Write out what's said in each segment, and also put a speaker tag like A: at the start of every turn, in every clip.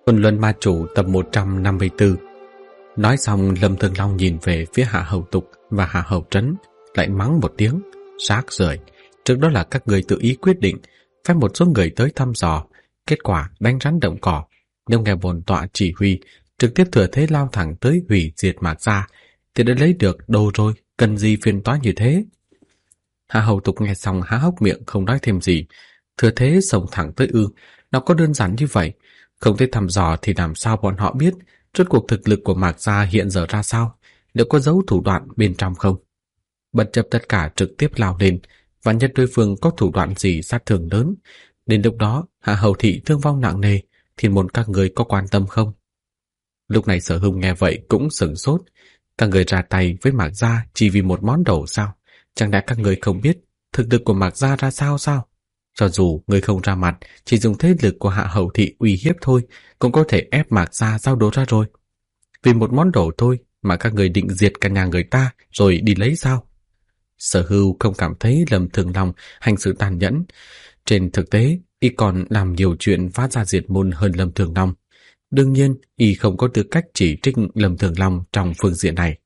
A: Tuần Luân Ma Chủ tập 154. Nói xong, Lâm Thường Long nhìn về phía Hạ Hầu Tục và Hạ Hầu Trấn, lại mắng một tiếng, rác rưởi. Trước đó là các người tự ý quyết định, phép một số người tới thăm dò, kết quả đánh rắn động cỏ. Nếu nghe bổn tọa chỉ huy, trực tiếp thừa thế lao thẳng tới hủy diệt Mạc Gia, thì đã lấy được đồ rồi, cần gì phiền toái như thế? Hạ Hầu Tục nghe xong há hốc miệng không nói thêm gì. Thừa thế xông thẳng tới ư? Nó có đơn giản như vậy? Không thể thăm dò thì làm sao bọn họ biết rốt cuộc thực lực của Mạc Gia hiện giờ ra sao? Liệu có giấu thủ đoạn bên trong không? Bất chấp tất cả trực tiếp lao lên, và nhất đối phương có thủ đoạn gì sát thương lớn. Đến lúc đó, Hạ Hầu Thị thương vong nặng nề, thì muốn các người có quan tâm không? Lúc này Sở Hùng nghe vậy cũng sửng sốt. Các người ra tay với Mạc Gia chỉ vì một món đồ sao? Chẳng lẽ các người không biết thực lực của Mạc Gia ra sao sao? Cho dù người không ra mặt, chỉ dùng thế lực của Hạ Hầu Thị uy hiếp thôi, cũng có thể ép Mạc Gia giao đồ ra rồi. Vì một món đồ thôi mà các người định diệt cả nhà người ta rồi đi lấy sao? Sở Hưu không cảm thấy Lâm Thường Long hành xử tàn nhẫn. Trên thực tế, y còn làm nhiều chuyện phá ra diệt môn hơn Lâm Thường Long. Đương nhiên, y không có tư cách chỉ trích Lâm Thường Long trong phương diện này.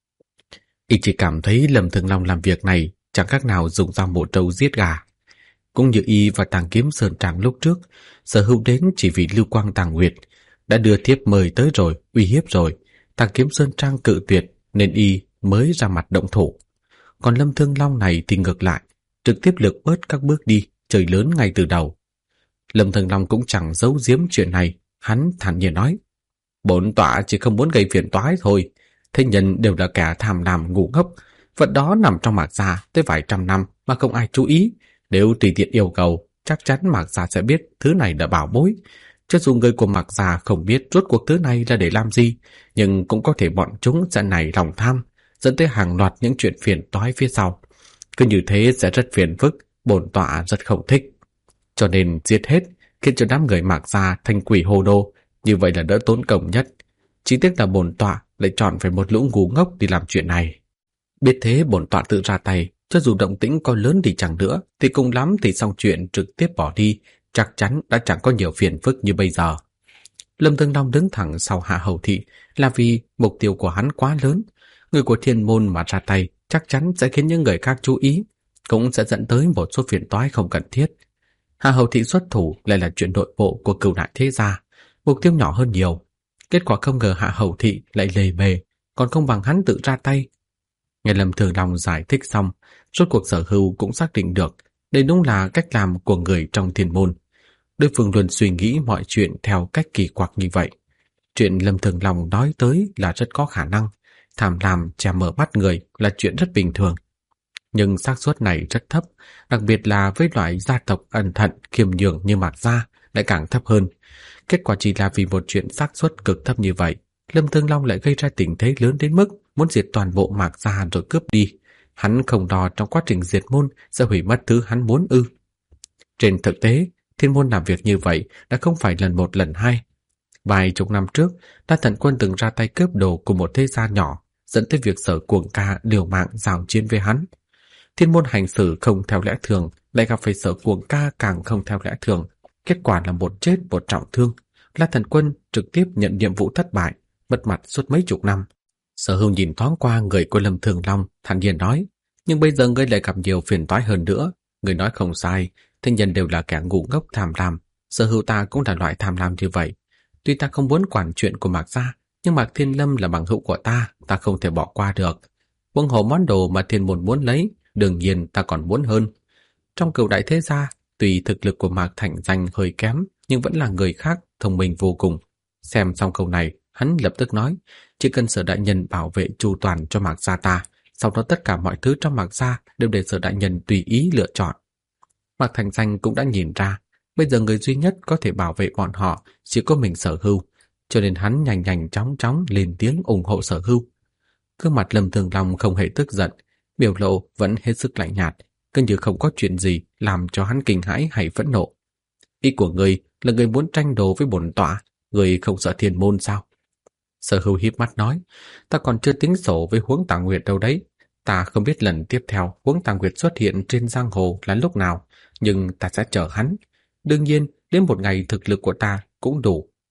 A: Y chỉ cảm thấy Lâm Thường Long làm việc này chẳng khác nào dùng dao mổ trâu giết gà. Cũng như y và Tàng Kiếm Sơn Trang lúc trước, Sở Hưu đến chỉ vì Lưu Quang Tàng Nguyệt, đã đưa thiếp mời tới rồi, uy hiếp rồi. Tàng Kiếm Sơn Trang cự tuyệt nên y mới ra mặt động thủ. Còn Lâm Thương Long này thì ngược lại, trực tiếp lược bớt các bước đi, chơi lớn ngay từ đầu. Lâm Thương Long cũng chẳng giấu giếm chuyện này, hắn thản nhiên nói: bổn tọa chỉ không muốn gây phiền toái thôi. Thế nhân đều là kẻ tham lam ngu ngốc, vật đó nằm trong Mạc Gia tới vài trăm năm mà không ai chú ý. Nếu tùy tiện yêu cầu, chắc chắn Mạc Gia sẽ biết thứ này là bảo bối. Cho dù người của Mạc Gia không biết rốt cuộc thứ này là để làm gì, nhưng cũng có thể bọn chúng sẽ nảy lòng tham, dẫn tới hàng loạt những chuyện phiền toái phía sau. Cứ như thế sẽ rất phiền phức, bổn tọa rất không thích. Cho nên giết hết, khiến cho đám người Mạc Gia thành quỷ hồ đô, như vậy là đỡ tốn công nhất. Chỉ tiếc là bổn tọa lại chọn phải một lũ ngu ngốc đi làm chuyện này. Biết thế bổn tọa tự ra tay, cho dù động tĩnh có lớn đi chẳng nữa, thì cùng lắm thì xong chuyện trực tiếp bỏ đi, chắc chắn đã chẳng có nhiều phiền phức như bây giờ. Lâm Thương Long đứng thẳng sau Hạ Hầu Thị là vì mục tiêu của hắn quá lớn. Người của Thiên Môn mà ra tay chắc chắn sẽ khiến những người khác chú ý, cũng sẽ dẫn tới một số phiền toái không cần thiết. Hạ Hầu Thị xuất thủ lại là chuyện nội bộ của Cửu Đại Thế Gia, mục tiêu nhỏ hơn nhiều. Kết quả không ngờ Hạ Hầu Thị lại lề mề, còn không bằng hắn tự ra tay. Nghe Lâm Thường Long giải thích xong, rốt cuộc Sở Hưu cũng xác định được đây đúng là cách làm của người trong Thiên Môn. Đối phương luôn suy nghĩ mọi chuyện theo cách kỳ quặc như vậy. Chuyện Lâm Thường Long nói tới là rất có khả năng, tham lam che mở mắt người là chuyện rất bình thường. Nhưng xác suất này rất thấp, đặc biệt là với loại gia tộc ẩn thận khiêm nhường như Mạc Gia lại càng thấp hơn. Kết quả chỉ là vì một chuyện xác suất cực thấp như vậy, Lâm Thương Long lại gây ra tình thế lớn đến mức muốn diệt toàn bộ Mạc Gia rồi cướp đi. Hắn không đo trong quá trình diệt môn sẽ hủy mất thứ hắn muốn ư? Trên thực tế, Thiên Môn làm việc như vậy đã không phải lần một lần hai. Vài chục năm trước, Đa Thần Quân từng ra tay cướp đồ của một thế gia nhỏ, dẫn tới việc Sở Cuồng Ca liều mạng giao chiến với hắn. Thiên Môn hành xử không theo lẽ thường, lại gặp phải Sở Cuồng Ca càng không theo lẽ thường. Kết quả là một chết một trọng thương. La Thần Quân trực tiếp nhận nhiệm vụ thất bại, mất mặt suốt mấy chục năm. Sở Hưu nhìn thoáng qua người của Lâm Thường Long, thản nhiên nói: nhưng bây giờ ngươi lại gặp nhiều phiền toái hơn nữa. Ngươi nói không sai, thế nhân đều là kẻ ngu ngốc tham lam. Sở Hưu ta cũng là loại tham lam như vậy. Tuy ta không muốn quản chuyện của Mạc Gia, nhưng Mạc Thiên Lâm là bằng hữu của ta không thể bỏ qua được. Huống hồ món đồ mà Thiên Môn muốn lấy, đương nhiên ta còn muốn hơn. Trong Cửu Đại Thế Gia, tuy thực lực của Mạc Thành Danh hơi kém, nhưng vẫn là người khác thông minh vô cùng. Xem xong câu này, hắn lập tức nói: chỉ cần Sở đại nhân bảo vệ chu toàn cho Mạc Gia ta, sau đó tất cả mọi thứ trong Mạc Gia đều để Sở đại nhân tùy ý lựa chọn. Mạc Thành Danh cũng đã nhìn ra, bây giờ người duy nhất có thể bảo vệ bọn họ chỉ có mình Sở Hưu, cho nên hắn nhanh nhanh chóng chóng lên tiếng ủng hộ Sở Hưu. Gương mặt Lâm Thường Long không hề tức giận, biểu lộ vẫn hết sức lạnh nhạt, cứ như không có chuyện gì làm cho hắn kinh hãi hay phẫn nộ. Ý của ngươi là người muốn tranh đồ với bổn tọa, người không sợ Thiên Môn sao? Sở Hưu híp mắt nói: ta còn chưa tính sổ với Huống Tà Nguyệt đâu đấy. Ta không biết lần tiếp theo Huống Tà Nguyệt xuất hiện trên giang hồ là lúc nào, nhưng ta sẽ chờ hắn. Đương nhiên, đến một ngày thực lực của ta cũng đủ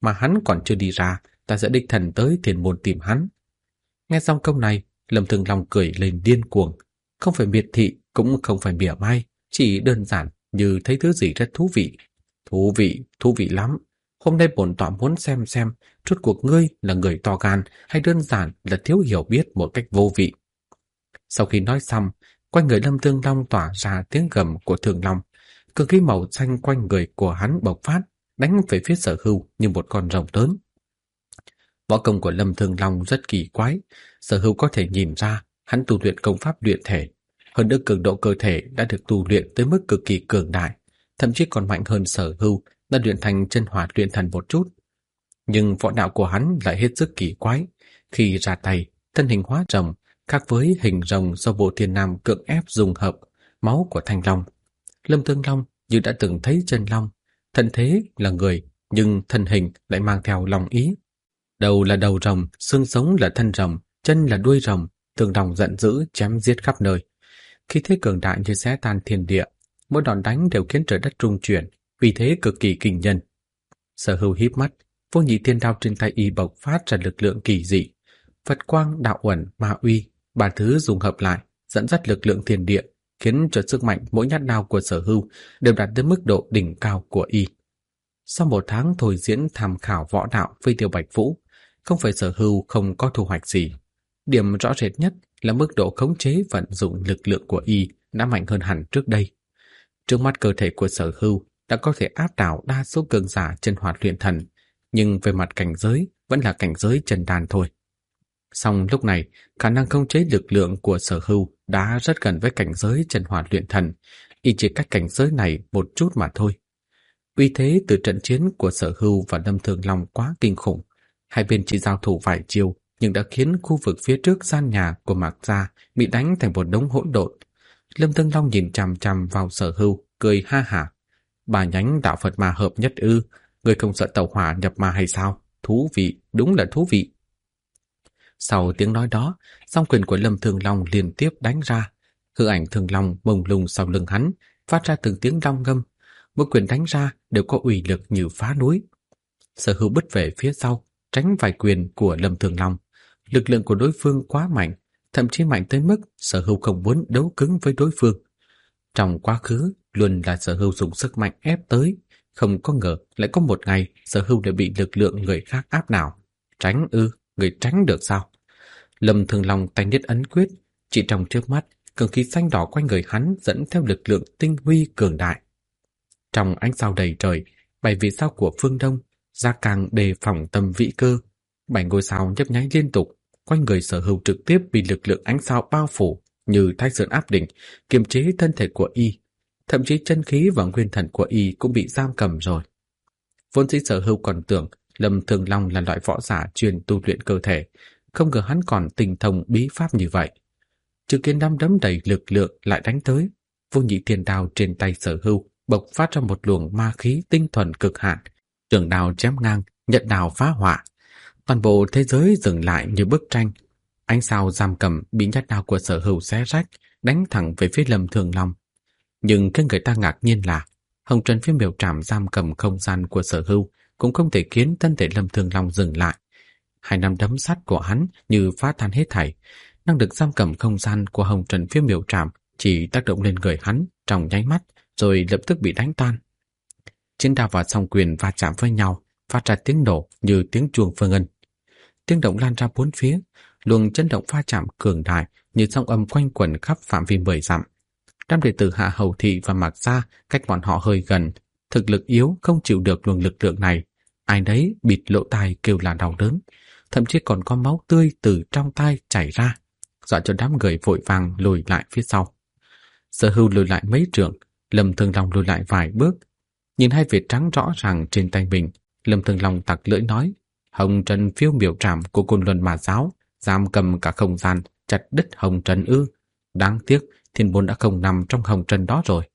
A: mà hắn còn chưa đi ra, ta sẽ đích thân tới Thiên Môn tìm hắn. Nghe xong câu này, Lâm Thường Long cười lên điên cuồng, không phải miệt thị, cũng không phải mỉa mai, chỉ đơn giản như thấy thứ gì rất thú vị. Thú vị lắm. Hôm nay bổn tọa muốn xem rốt cuộc ngươi là người to gan hay đơn giản là thiếu hiểu biết một cách vô vị. Sau khi nói xong, quanh người Lâm Thương Long tỏa ra tiếng gầm của Thường Long, cương khí màu xanh quanh người của hắn bộc phát, đánh về phía Sở Hưu như một con rồng lớn. Võ công của Lâm Thương Long rất kỳ quái, Sở Hưu có thể nhìn ra hắn tu luyện công pháp luyện thể, hơn nữa cường độ cơ thể đã được tu luyện tới mức cực kỳ cường đại, thậm chí còn mạnh hơn Sở Hưu đã luyện thành chân hỏa luyện thần một chút. Nhưng võ đạo của hắn lại hết sức kỳ quái, khi ra tay, thân hình hóa rồng, khác với hình rồng do Bộ Thiên Nam cưỡng ép dùng hợp máu của Thanh Long. Lâm Thương Long như đã từng thấy chân long, thân thế là người, nhưng thân hình lại mang theo long ý. Đầu là đầu rồng, xương sống là thân rồng, chân là đuôi rồng, Thương Long giận dữ chém giết khắp nơi. Khí thế cường đại như xé tan thiên địa, mỗi đòn đánh đều khiến trời đất rung chuyển, vì thế cực kỳ kinh nhân. Sở Hưu híp mắt, Vô Nhị Thiên Đao trên tay y bộc phát ra lực lượng kỳ dị, Phật quang, đạo uẩn, ma uy, ba thứ dùng hợp lại, dẫn dắt lực lượng thiên địa, khiến cho sức mạnh mỗi nhát đao của Sở Hưu đều đạt tới mức độ đỉnh cao của y. Sau một tháng thôi diễn tham khảo võ đạo với Tiêu Bạch Vũ, không phải Sở Hưu không có thu hoạch gì. Điểm rõ rệt nhất là mức độ khống chế vận dụng lực lượng của y đã mạnh hơn hẳn trước đây. Trước mắt cơ thể của Sở Hưu đã có thể áp đảo đa số cường giả chân hỏa luyện thần, nhưng về mặt cảnh giới vẫn là cảnh giới chân đan thôi. Song lúc này, khả năng khống chế lực lượng của Sở Hưu đã rất gần với cảnh giới chân hỏa luyện thần, y chỉ cách cảnh giới này một chút mà thôi. Uy thế từ trận chiến của Sở Hưu và Lâm Thường Long quá kinh khủng, hai bên chỉ giao thủ vài chiêu nhưng đã khiến khu vực phía trước gian nhà của Mạc Gia bị đánh thành một đống hỗn độn. Lâm Thương Long nhìn chằm chằm vào Sở Hưu, cười ha hả. Bà nhánh đạo Phật ma hợp nhất ư? Người không sợ tẩu hỏa nhập ma hay sao? Thú vị, đúng là thú vị. Sau tiếng nói đó, song quyền của Lâm Thương Long liên tiếp đánh ra. Hư ảnh Thương Long bồng lùng sau lưng hắn, phát ra từng tiếng long ngâm. Mỗi quyền đánh ra đều có uy lực như phá núi. Sở Hưu bứt về phía sau, tránh vài quyền của Lâm Thương Long. Lực lượng của đối phương quá mạnh, thậm chí mạnh tới mức Sở Hưu không muốn đấu cứng với đối phương. Trong quá khứ, luôn là Sở Hưu dùng sức mạnh ép tới, không có ngờ lại có một ngày Sở Hưu lại bị lực lượng người khác áp đảo. Tránh ư, người tránh được sao? Lâm Thương Long tay niết ấn quyết, chỉ trong trước mắt, cường khí xanh đỏ quanh người hắn dẫn theo lực lượng tinh huy cường đại. Trong ánh sao đầy trời, 7 vì sao của phương Đông, Gia Càng đề phòng tâm vĩ cơ, 7 ngôi sao nhấp nháy liên tục, quanh người Sở Hưu trực tiếp bị lực lượng ánh sao bao phủ như thái sơn áp đỉnh, kiềm chế thân thể của y. Thậm chí chân khí và nguyên thần của y cũng bị giam cầm rồi. Vốn dĩ Sở Hưu còn tưởng Lâm Thường Long là loại võ giả chuyên tu luyện cơ thể, không ngờ hắn còn tinh thông bí pháp như vậy. Chứng kiến nắm đấm đầy lực lượng lại đánh tới, Vô Nhị Thiên Đao trên tay Sở Hưu bộc phát ra một luồng ma khí tinh thuần cực hạn, trường đao chém ngang, nhận đao phá họa. Toàn bộ thế giới dừng lại như bức tranh. Ánh sao giam cầm bị nhát đao của Sở Hưu xé rách, đánh thẳng về phía Lâm Thường Long. Nhưng khiến người ta ngạc nhiên là hồng trần phía miểu trảm giam cầm không gian của Sở Hưu cũng không thể khiến thân thể Lâm Thường Long dừng lại. Hai nắm đấm sắt của hắn như phá tan hết thảy. Năng lực giam cầm không gian của hồng trần phía miểu trảm chỉ tác động lên người hắn trong nháy mắt, rồi lập tức bị đánh tan. Chiến đao và song quyền va chạm với nhau, phát ra tiếng nổ như tiếng chuông phương ngân. Tiếng động lan ra bốn phía, luồng chấn động va chạm cường đại như sóng âm quanh quẩn khắp phạm vi 10 dặm. Đám đệ tử Hạ Hầu Thị và Mạc Gia cách bọn họ hơi gần, thực lực yếu không chịu được luồng lực lượng này, ai đấy bịt lỗ tai kêu là đau đớn, thậm chí còn có máu tươi từ trong tai chảy ra, dọa cho đám người vội vàng lùi lại phía sau. Sở Hưu lùi lại mấy trượng, Lâm Thường Long lùi lại vài bước. Nhìn hai vệt trắng rõ ràng trên tay mình, Lâm Thường Long tặc lưỡi nói: Hồng trần phiêu miểu trảm của Côn Luân Ma Giáo, giam cầm cả không gian, chặt đứt hồng trần ư? Đáng tiếc, thiên môn đã không nằm trong hồng trần đó rồi.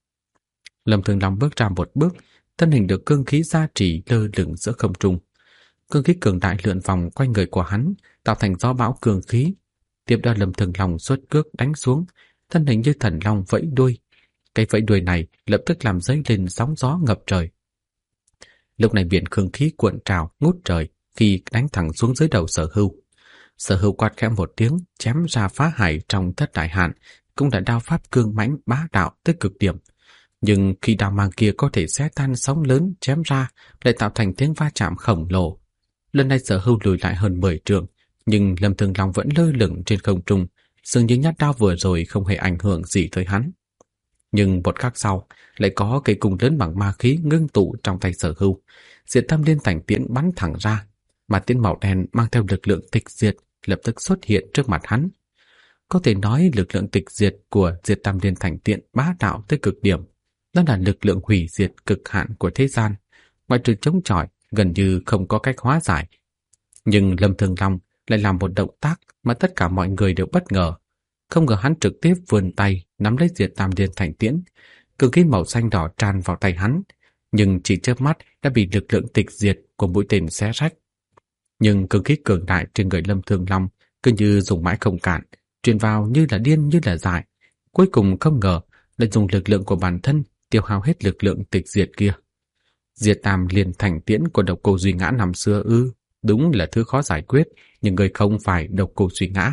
A: Lâm Thường Long bước ra một bước, thân hình được cương khí gia trì lơ lửng giữa không trung. Cương khí cường đại lượn vòng quanh người của hắn, tạo thành gió bão cương khí. Tiếp đó Lâm Thường Long xuất cước đánh xuống, thân hình như thần long vẫy đuôi. Cái vẫy đuôi này lập tức làm dấy lên sóng gió ngập trời. Lúc này biển khương khí cuộn trào ngút trời khi đánh thẳng xuống dưới đầu Sở Hưu. Sở Hưu quát khẽ một tiếng, chém ra phá hải trong thất đại hạn, cũng đã đao pháp cương mãnh bá đạo tới cực điểm. Nhưng khi đao mang kia có thể xé tan sóng lớn chém ra, lại tạo thành tiếng va chạm khổng lồ. Lần này Sở Hưu lùi lại hơn 10 trượng, nhưng Lâm Thường Long vẫn lơ lửng trên không trung, dường như nhát đao vừa rồi không hề ảnh hưởng gì tới hắn. Nhưng một khắc sau, lại có cây cung lớn bằng ma khí ngưng tụ trong tay Sở Hưu. Diệt Tam Liên Thành Tiễn bắn thẳng ra, mà tiễn màu đen mang theo lực lượng tịch diệt lập tức xuất hiện trước mặt hắn. Có thể nói lực lượng tịch diệt của Diệt Tam Liên Thành Tiễn bá đạo tới cực điểm. Đó là lực lượng hủy diệt cực hạn của thế gian, ngoại trừ chống chọi gần như không có cách hóa giải. Nhưng Lâm Thường Long lại làm một động tác mà tất cả mọi người đều bất ngờ. Không ngờ hắn trực tiếp vươn tay nắm lấy Diệt Tam Liên Thành Tiễn, cường khí màu xanh đỏ tràn vào tay hắn, nhưng chỉ chớp mắt đã bị lực lượng tịch diệt của mũi tên xé rách. Nhưng cường khí cường đại trên người Lâm Thường Long cứ như dùng mãi không cạn, truyền vào như là điên như là dại. Cuối cùng không ngờ lại dùng lực lượng của bản thân tiêu hao hết lực lượng tịch diệt kia. Diệt Tam Liên Thành Tiễn của Độc Cô Duy Ngã năm xưa ư? Đúng là thứ khó giải quyết, nhưng người không phải Độc Cô Duy Ngã.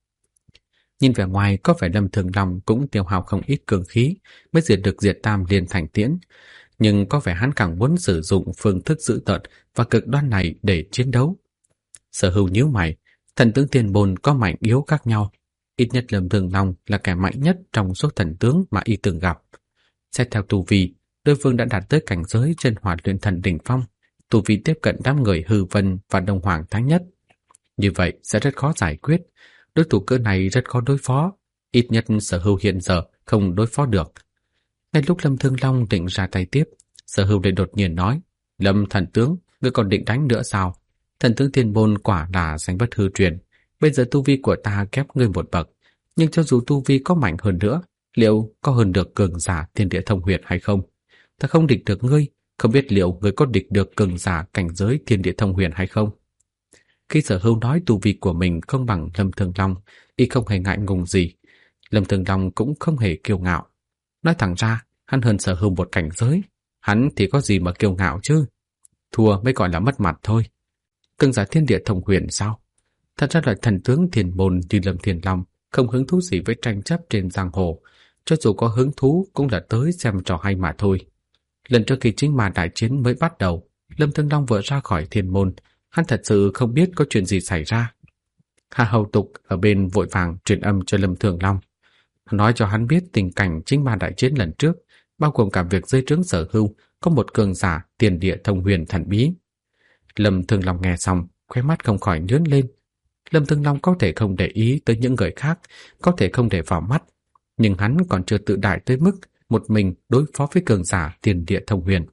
A: Nhìn vẻ ngoài có vẻ Lâm Thường Long cũng tiêu hao không ít cường khí mới diệt được Diệt Tam Liên Thành Tiễn, nhưng có vẻ hắn càng muốn sử dụng phương thức dữ tợn và cực đoan này để chiến đấu. Sở Hưu nhíu mày, thần tướng Thiên Môn có mạnh yếu khác nhau, ít nhất Lâm Thường Long là kẻ mạnh nhất trong số thần tướng mà y từng gặp. Xét theo tu vi, đối phương đã đạt tới cảnh giới chân hỏa luyện thần đỉnh phong, tu vi tiếp cận đám người Hư Vân và Đông Hoàng Thái Nhất. Như vậy sẽ rất khó giải quyết, đối thủ cỡ này rất khó đối phó, ít nhất Sở Hưu hiện giờ không đối phó được. Ngay lúc Lâm Thương Long định ra tay tiếp, Sở Hưu lại đột nhiên nói: Lâm thần tướng, ngươi còn định đánh nữa sao? Thần tướng Thiên Môn quả là danh bất hư truyền, bây giờ tu vi của ta kém ngươi một bậc, nhưng cho dù tu vi có mạnh hơn nữa, liệu có hơn được cường giả Thiên Địa Thông Huyền hay không? Ta không địch được ngươi, không biết liệu ngươi có địch được cường giả cảnh giới Thiên Địa Thông Huyền hay không? Khi Sở Hưu nói tu vi của mình không bằng Lâm Thường Long, y không hề ngại ngùng gì. Lâm Thường Long cũng không hề kiêu ngạo. Nói thẳng ra, hắn hơn Sở Hưu một cảnh giới, hắn thì có gì mà kiêu ngạo chứ? Thua mới gọi là mất mặt thôi. Cường giả Thiên Địa Thông Huyền sao? Thật ra là thần tướng Thiên Môn như Lâm Thiên Long không hứng thú gì với tranh chấp trên giang hồ, cho dù có hứng thú cũng là tới xem trò hay mà thôi. Lần trước khi chính ma đại chiến mới bắt đầu, Lâm Thương Long vừa ra khỏi Thiên Môn, hắn thật sự không biết có chuyện gì xảy ra. Hà Hầu Tục ở bên vội vàng truyền âm cho Lâm Thường Long, nói cho hắn biết tình cảnh chính ma đại chiến lần trước, bao gồm cả việc dưới trướng Sở Hưu có một cường giả Tiền Địa Thông Huyền thần bí. Lâm Thường Long nghe xong, khóe mắt không khỏi nhướng lên. Lâm Thường Long có thể không để ý tới những người khác, có thể không để vào mắt, nhưng hắn còn chưa tự đại tới mức một mình đối phó với cường giả Tiền Địa Thông Huyền.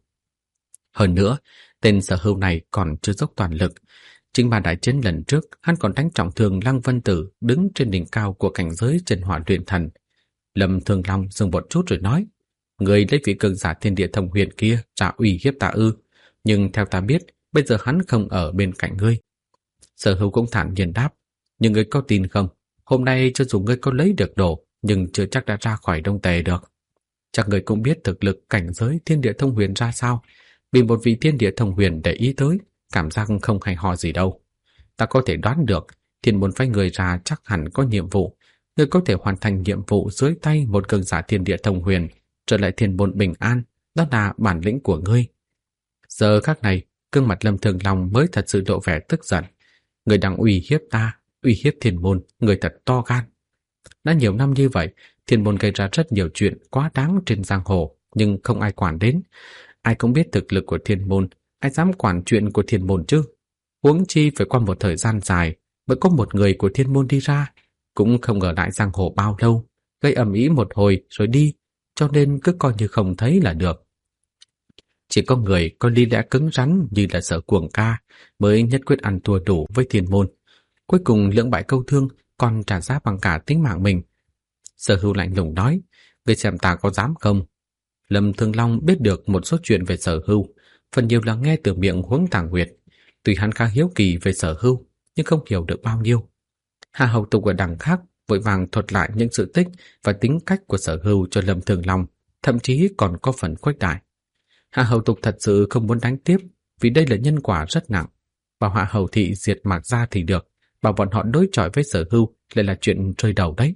A: Hơn nữa, tên Sở Hưu này còn chưa dốc toàn lực. Chính ma đại chiến lần trước, hắn còn đánh trọng thương Lăng Vân Tử đứng trên đỉnh cao của cảnh giới chân hỏa luyện thần. Lâm Thường Long dừng một chút rồi nói: người lấy vị cường giả Thiên Địa Thông Huyền kia ra uy hiếp ta ư? Nhưng theo ta biết, bây giờ hắn không ở bên cạnh ngươi. Sở Hưu cũng thản nhiên đáp: nhưng ngươi có tin không? Hôm nay cho dù ngươi có lấy được đồ, nhưng chưa chắc đã ra khỏi Đông Tề được. Chắc ngươi cũng biết thực lực cảnh giới Thiên Địa Thông Huyền ra sao. Vì một vị Thiên Địa Thông Huyền để ý tới, cảm giác không hay ho gì đâu. Ta có thể đoán được, Thiên Môn phái người ra chắc hẳn có nhiệm vụ. Ngươi có thể hoàn thành nhiệm vụ dưới tay một cường giả Thiên Địa Thông Huyền, trở lại Thiên Môn bình an, đó là bản lĩnh của ngươi. Giờ khắc này, gương mặt Lâm Thường Long mới thật sự lộ vẻ tức giận. Ngươi đang uy hiếp ta, uy hiếp Thiên Môn, ngươi thật to gan. Đã nhiều năm như vậy, Thiên Môn gây ra rất nhiều chuyện quá đáng trên giang hồ, nhưng không ai quản đến. Ai cũng biết thực lực của Thiên Môn, ai dám quản chuyện của Thiên Môn chứ? Huống chi phải qua một thời gian dài mới có một người của Thiên Môn đi ra, cũng không ở lại giang hồ bao lâu, gây ầm ĩ một hồi rồi đi, cho nên cứ coi như không thấy là được. Chỉ có người có lý lẽ cứng rắn như là Sở Cuồng Ca mới nhất quyết ăn thua đủ với Thiên Môn. Cuối cùng lưỡng bại câu thương, còn trả giá bằng cả tính mạng mình. Sở Hưu lạnh lùng nói: ngươi xem ta có dám không? Lâm Thường Long biết được một số chuyện về Sở Hưu, phần nhiều là nghe từ miệng Huống Tàng Nguyệt. Tuy hắn khá hiếu kỳ về Sở Hưu, nhưng không hiểu được bao nhiêu. Hà Hầu Tục ở đằng khác vội vàng thuật lại những sự tích và tính cách của Sở Hưu cho Lâm Thường Long, thậm chí còn có phần khuếch đại. Hà Hầu Tục thật sự không muốn đánh tiếp, vì đây là nhân quả rất nặng. Bảo Hạ Hầu thị diệt Mạc gia thì được, bảo bọn họ đối chọi với Sở Hưu lại là chuyện rơi đầu đấy.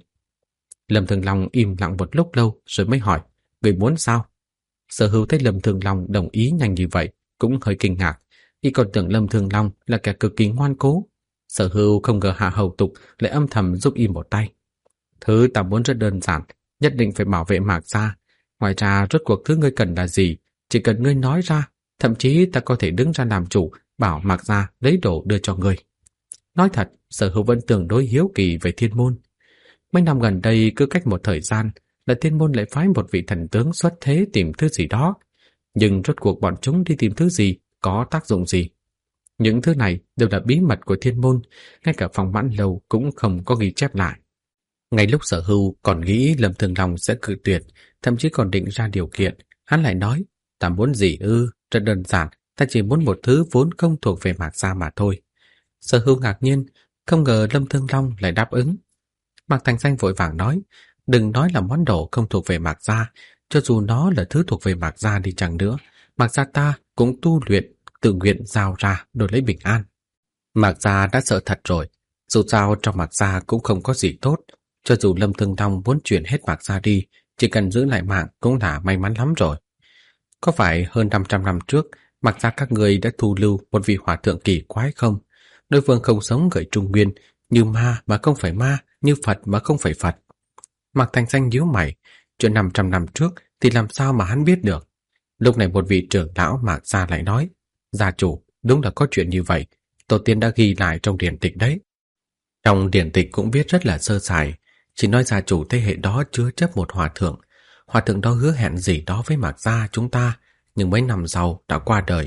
A: Lâm Thường Long im lặng một lúc lâu rồi mới hỏi, người muốn sao? Sở Hưu thấy Lâm Thường Long đồng ý nhanh như vậy, cũng hơi kinh ngạc. Y còn tưởng Lâm Thường Long là kẻ cực kỳ ngoan cố. Sở Hưu không ngờ Hạ Hầu Tục lại âm thầm giúp y một tay. Thứ ta muốn rất đơn giản, nhất định phải bảo vệ Mạc gia. Ngoài ra rốt cuộc thứ ngươi cần là gì, chỉ cần ngươi nói ra, thậm chí ta có thể đứng ra làm chủ, bảo Mạc gia lấy đồ đưa cho ngươi. Nói thật, Sở Hưu vẫn tương đối hiếu kỳ về Thiên Môn. Mấy năm gần đây cứ cách một thời gian là Thiên Môn lại phái một vị thần tướng xuất thế tìm thứ gì đó. Nhưng rốt cuộc bọn chúng đi tìm thứ gì, có tác dụng gì? Những thứ này đều là bí mật của Thiên Môn, ngay cả Phong Mãn Lâu cũng không có ghi chép lại. Ngay lúc Sở Hưu còn nghĩ Lâm Thường Long sẽ cự tuyệt, thậm chí còn định ra điều kiện, hắn lại nói, ta muốn gì ư? Rất đơn giản, ta chỉ muốn một thứ vốn không thuộc về Mạc gia mà thôi. Sở Hưu ngạc nhiên, không ngờ Lâm Thường Long lại đáp ứng. Mạc Thành Danh vội vàng nói, đừng nói là món đồ không thuộc về Mạc gia, cho dù nó là thứ thuộc về Mạc gia đi chăng nữa, Mạc gia ta cũng tu luyện, tự nguyện giao ra đổi lấy bình an. Mạc gia đã sợ thật rồi, dù sao trong Mạc gia cũng không có gì tốt, cho dù Lâm Thường Long muốn chuyển hết Mạc gia đi, chỉ cần giữ lại mạng cũng là may mắn lắm rồi. Có phải hơn 500 năm trước, Mạc gia các người đã thu lưu một vị hòa thượng kỳ quái không? Đối phương không sống người Trung Nguyên, như ma mà không phải ma, như Phật mà không phải Phật. Mạc Thành Danh nhíu mày, chuyện 500 năm trước thì làm sao mà hắn biết được? Lúc này một vị trưởng lão Mạc gia lại nói, gia chủ, đúng là có chuyện như vậy, tổ tiên đã ghi lại trong điển tịch đấy. Trong điển tịch cũng viết rất là sơ sài, chỉ nói gia chủ thế hệ đó chứa chấp một hòa thượng đó hứa hẹn gì đó với Mạc gia chúng ta, nhưng mấy năm sau đã qua đời.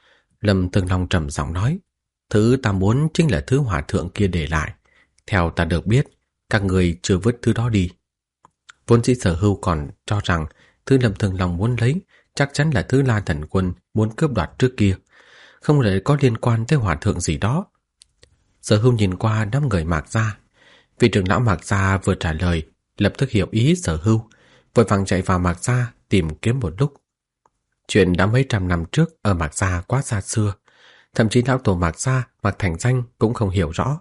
A: Lâm Thường Long trầm giọng nói, thứ ta muốn chính là thứ hòa thượng kia để lại. Theo ta được biết, các người chưa vứt thứ đó đi. Vốn dĩ Sở Hưu còn cho rằng thứ Lâm Thường Long muốn lấy chắc chắn là thứ La Thần Quân muốn cướp đoạt trước kia, không lẽ có liên quan tới hòa thượng gì đó. Sở Hưu nhìn qua đám người Mạc gia. Vị trưởng lão Mạc gia vừa trả lời, lập tức hiểu ý Sở Hưu, vội vàng chạy vào Mạc gia tìm kiếm một lúc. Chuyện đã mấy trăm năm trước ở Mạc gia quá xa xưa, thậm chí lão tổ Mạc gia Mạc Thành Danh cũng không hiểu rõ.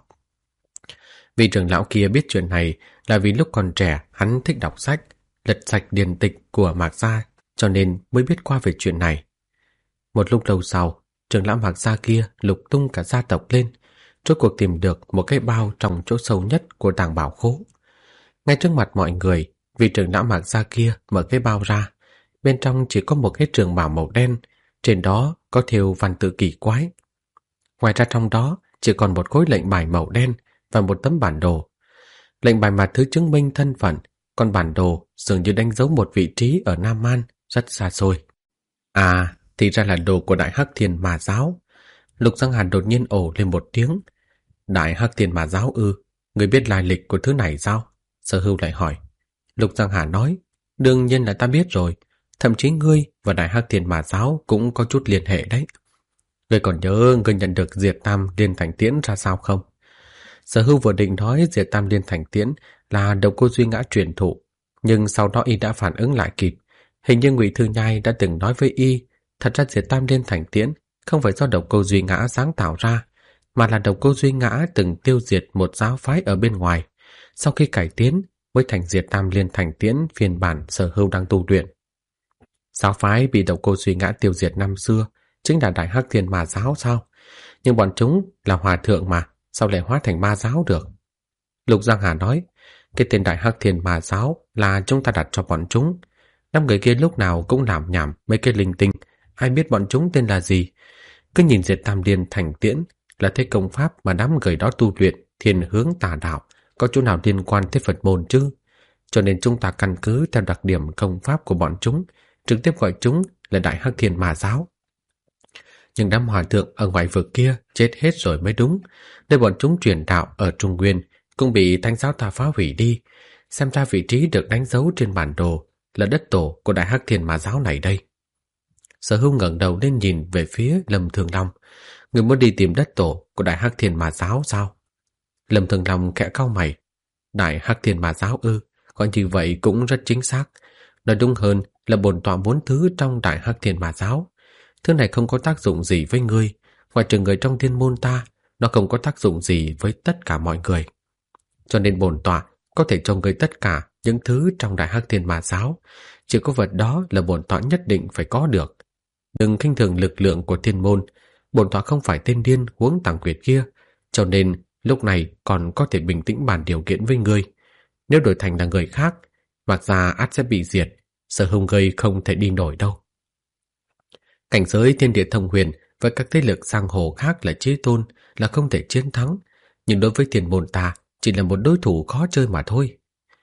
A: Vị trưởng lão kia biết chuyện này là vì lúc còn trẻ hắn thích đọc sách, lật sạch điển tịch của Mạc gia, cho nên mới biết qua về chuyện này. Một lúc lâu sau, trưởng lão Mạc gia kia lục tung cả gia tộc lên, rốt cuộc tìm được một cái bao trong chỗ sâu nhất của tàng bảo khố. Ngay trước mặt mọi người, vị trưởng lão Mạc gia kia mở cái bao ra, bên trong chỉ có một cái trường bào màu đen, trên đó có thêu văn tự kỳ quái. Ngoài ra trong đó chỉ còn một khối lệnh bài màu đen và một tấm bản đồ. Lệnh bài là thứ chứng minh thân phận, còn bản đồ dường như đánh dấu một vị trí ở Nam Man rất xa xôi. À, thì ra là đồ của Đại Hắc Thiên Ma Giáo. Lục Giang Hàn đột nhiên ồ lên một tiếng. Đại Hắc Thiên Ma Giáo ư? Người biết lai lịch của thứ này sao? Sở Hưu lại hỏi. Lục Giang Hàn nói, đương nhiên là ta biết rồi, thậm chí ngươi và Đại Hắc Thiên Ma Giáo cũng có chút liên hệ đấy. Ngươi còn nhớ ngươi nhận được Diệt Tam Liên Thành Tiễn ra sao không? Sở Hưu vừa định nói Diệt Tam Liên Thành Tiễn là Độc Cô Duy Ngã truyền thụ, nhưng sau đó y đã phản ứng lại kịp. Hình như Ngụy Thư Nhai đã từng nói với y, thật ra Diệt Tam Liên Thành Tiễn không phải do Độc Cô Duy Ngã sáng tạo ra, mà là Độc Cô Duy Ngã từng tiêu diệt một giáo phái ở bên ngoài, sau khi cải tiến mới thành Diệt Tam Liên Thành Tiễn phiên bản Sở Hưu đang tu luyện. Giáo phái bị Độc Cô Duy Ngã tiêu diệt năm xưa chính là Đại Hắc Thiên Ma Giáo sao? Nhưng bọn chúng là hòa thượng mà, sao lại hóa thành ma giáo được? Lục Giang Hà nói, cái tên Đại Hắc Thiên Ma Giáo là chúng ta đặt cho bọn chúng. Năm người kia lúc nào cũng làm nhảm mấy cái linh tinh, ai biết bọn chúng tên là gì. Cứ nhìn Diệt Tam Liên Thành Tiễn là thế công pháp mà đám người đó tu luyện thiên hướng tà đạo, có chỗ nào liên quan tới Phật môn chứ? Cho nên chúng ta căn cứ theo đặc điểm công pháp của bọn chúng, trực tiếp gọi chúng là Đại Hắc Thiên Ma Giáo. Nhưng đám hòa thượng ở ngoại vực kia chết hết rồi mới đúng, nơi bọn chúng truyền đạo ở Trung Nguyên cũng bị Thánh giáo ta phá hủy đi. Xem ra vị trí được đánh dấu trên bản đồ là đất tổ của Đại Hắc Thiên Ma Giáo này đây. Sở Hưu ngẩng đầu lên nhìn về phía Lâm Thường Long. Người muốn đi tìm đất tổ của Đại Hắc Thiên Ma Giáo sao? Lâm Thường Long khẽ cau mày. Đại Hắc Thiên Ma Giáo ư? Gọi như vậy cũng rất chính xác. Nói đúng hơn là bổn tọa muốn thứ trong Đại Hắc Thiên Ma Giáo. Thứ này không có tác dụng gì với ngươi, ngoài trừ người trong thiên môn ta, nó không có tác dụng gì với tất cả mọi người. Cho nên bổn tọa có thể cho ngươi tất cả những thứ trong Đại Hắc Thiên Ma Giáo, chỉ có vật đó là bổn tọa nhất định phải có được. Đừng khinh thường lực lượng của thiên môn, bổn tọa không phải tên điên Huống Tàng Quyệt kia, cho nên lúc này còn có thể bình tĩnh bàn điều kiện với ngươi. Nếu đổi thành là người khác, Mạc Gia ắt sẽ bị diệt, Sở Hưu ngươi không thể đi nổi đâu. Cảnh giới thiên địa thông huyền và các thế lực giang hồ khác là chí tôn, là không thể chiến thắng, nhưng đối với thiên môn ta chỉ là một đối thủ khó chơi mà thôi.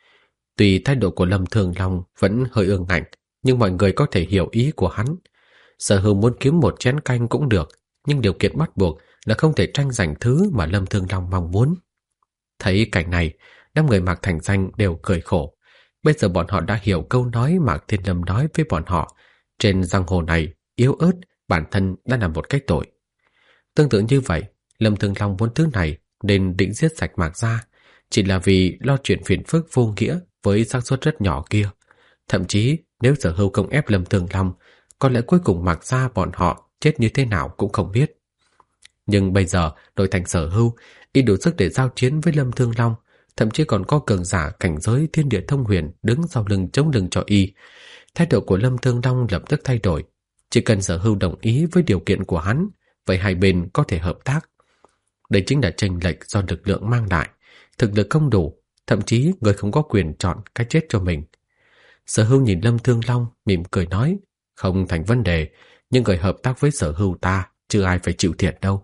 A: Tuy thái độ của Lâm Thường Long vẫn hơi ương ngạnh, nhưng mọi người có thể hiểu ý của hắn. Sở Hưu muốn kiếm một chén canh cũng được, nhưng điều kiện bắt buộc là không thể tranh giành thứ mà Lâm Thường Long mong muốn. Thấy cảnh này, đám người Mạc Thành Danh đều cười khổ. Bây giờ bọn họ đã hiểu câu nói Mạc Thiên Lâm nói với bọn họ, trên giang hồ này yếu ớt bản thân đã là một cái tội. Tương tự như vậy, Lâm Thường Long muốn thứ này nên định giết sạch Mạc Gia, chỉ là vì lo chuyện phiền phức vô nghĩa với xác suất rất nhỏ kia. Thậm chí nếu Sở Hưu không ép Lâm Thường Long, có lẽ cuối cùng Mạc Gia bọn họ chết như thế nào cũng không biết. Nhưng bây giờ đổi thành Sở Hưu, y đủ sức để giao chiến với Lâm Thương Long, thậm chí còn có cường giả cảnh giới thiên địa thông huyền đứng sau lưng chống lưng cho y. Thái độ của Lâm Thương Long lập tức thay đổi. Chỉ cần Sở Hưu đồng ý với điều kiện của hắn, vậy hai bên có thể hợp tác. Đây chính là chênh lệch do lực lượng mang lại. Thực lực không đủ, thậm chí người không có quyền chọn cái chết cho mình. Sở Hưu nhìn Lâm Thương Long mỉm cười nói, không thành vấn đề, nhưng người hợp tác với Sở Hưu ta chưa ai phải chịu thiệt đâu.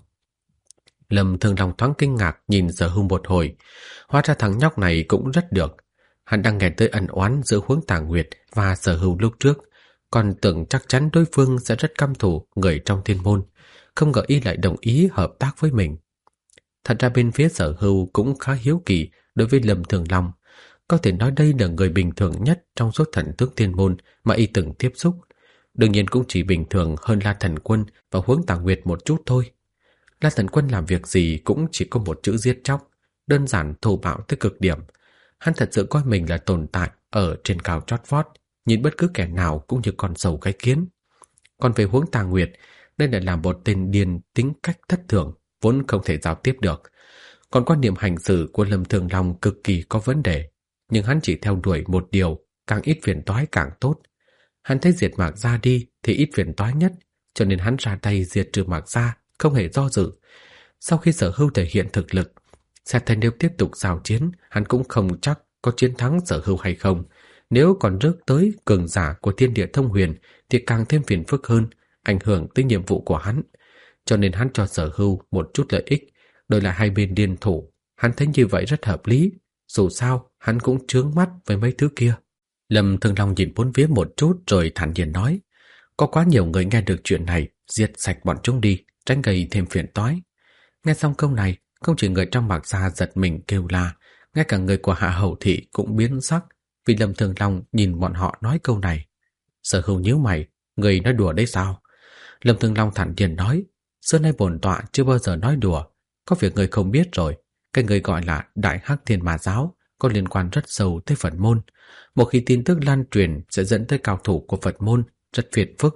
A: Lâm Thương Long thoáng kinh ngạc nhìn Sở Hưu một hồi, hóa ra thằng nhóc này cũng rất được. Hắn đang nghe tới ân oán giữa Huống Tàng Nguyệt và Sở Hưu lúc trước, còn tưởng chắc chắn đối phương sẽ rất căm thù người trong thiên môn, không ngờ y lại đồng ý hợp tác với mình. Thật ra bên phía Sở Hưu cũng khá hiếu kỳ đối với Lâm Thường Long, có thể nói đây là người bình thường nhất trong số thần tướng thiên môn mà y từng tiếp xúc. Đương nhiên cũng chỉ bình thường hơn La Thần Quân và Huống Tàng Nguyệt một chút thôi. La Thần Quân làm việc gì cũng chỉ có một chữ giết chóc, đơn giản thô bạo tới cực điểm. Hắn thật sự coi mình là tồn tại ở trên cao chót vót, nhìn bất cứ kẻ nào cũng như con sâu cái kiến. Còn về Huống Tàng Nguyệt, đây lại là một tên điên tính cách thất thường, vốn không thể giao tiếp được. Còn quan niệm hành xử của Lâm Thường Long cực kỳ có vấn đề, nhưng hắn chỉ theo đuổi một điều, càng ít phiền toái càng tốt. Hắn thấy diệt Mạc Gia đi thì ít phiền toái nhất, cho nên hắn ra tay diệt trừ Mạc Gia, không hề do dự. Sau khi Sở Hưu thể hiện thực lực, xét thấy nếu tiếp tục giao chiến, hắn cũng không chắc có chiến thắng Sở Hưu hay không. Nếu còn rước tới cường giả của thiên địa thông huyền thì càng thêm phiền phức hơn, ảnh hưởng tới nhiệm vụ của hắn. Cho nên hắn cho Sở Hưu một chút lợi ích, đổi lại hai bên liên thủ. Hắn thấy như vậy rất hợp lý, dù sao hắn cũng chướng mắt với mấy thứ kia. Lâm Thường Long nhìn bốn phía một chút rồi thản nhiên nói, có quá nhiều người nghe được chuyện này, diệt sạch bọn chúng đi, tránh gây thêm phiền toái. Nghe xong câu này, không chỉ người trong Mạc Gia giật mình kêu la, ngay cả người của Hạ Hầu Thị cũng biến sắc, vì Lâm Thường Long nhìn bọn họ nói câu này. Sở Hưu nhíu mày, người nói đùa đấy sao? Lâm Thường Long thản nhiên nói, xưa nay bổn tọa chưa bao giờ nói đùa, có việc người không biết rồi, cái người gọi là Đại Hắc Thiên Ma Giáo có liên quan rất sâu tới Phật môn. Một khi tin tức lan truyền sẽ dẫn tới cao thủ của Phật môn, rất phiền phức.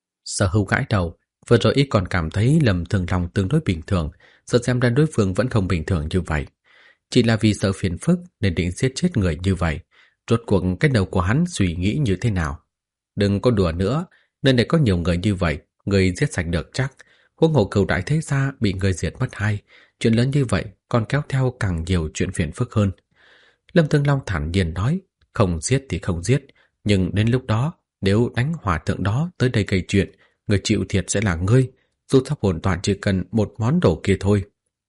A: Sở Hưu gãi đầu, vừa rồi y còn cảm thấy Lâm Thường Long tương đối bình thường, sợ xem ra đối phương vẫn không bình thường như vậy. Chỉ là vì sợ phiền phức nên định giết chết người như vậy. Rốt cuộc cái đầu của hắn suy nghĩ như thế nào? Đừng có đùa nữa, nơi này có nhiều người như vậy, người giết sạch được chắc. Huống hồ Cửu Đại Thế Gia bị người diệt mất hai, chuyện lớn như vậy còn kéo theo càng nhiều chuyện phiền phức hơn. Lâm Thương Long thản nhiên nói, không giết thì không giết, nhưng đến lúc đó, nếu đánh hòa thượng đó tới đây gây chuyện, người chịu thiệt sẽ là ngươi, dù sao bổn tọa chỉ cần một món đồ kia thôi.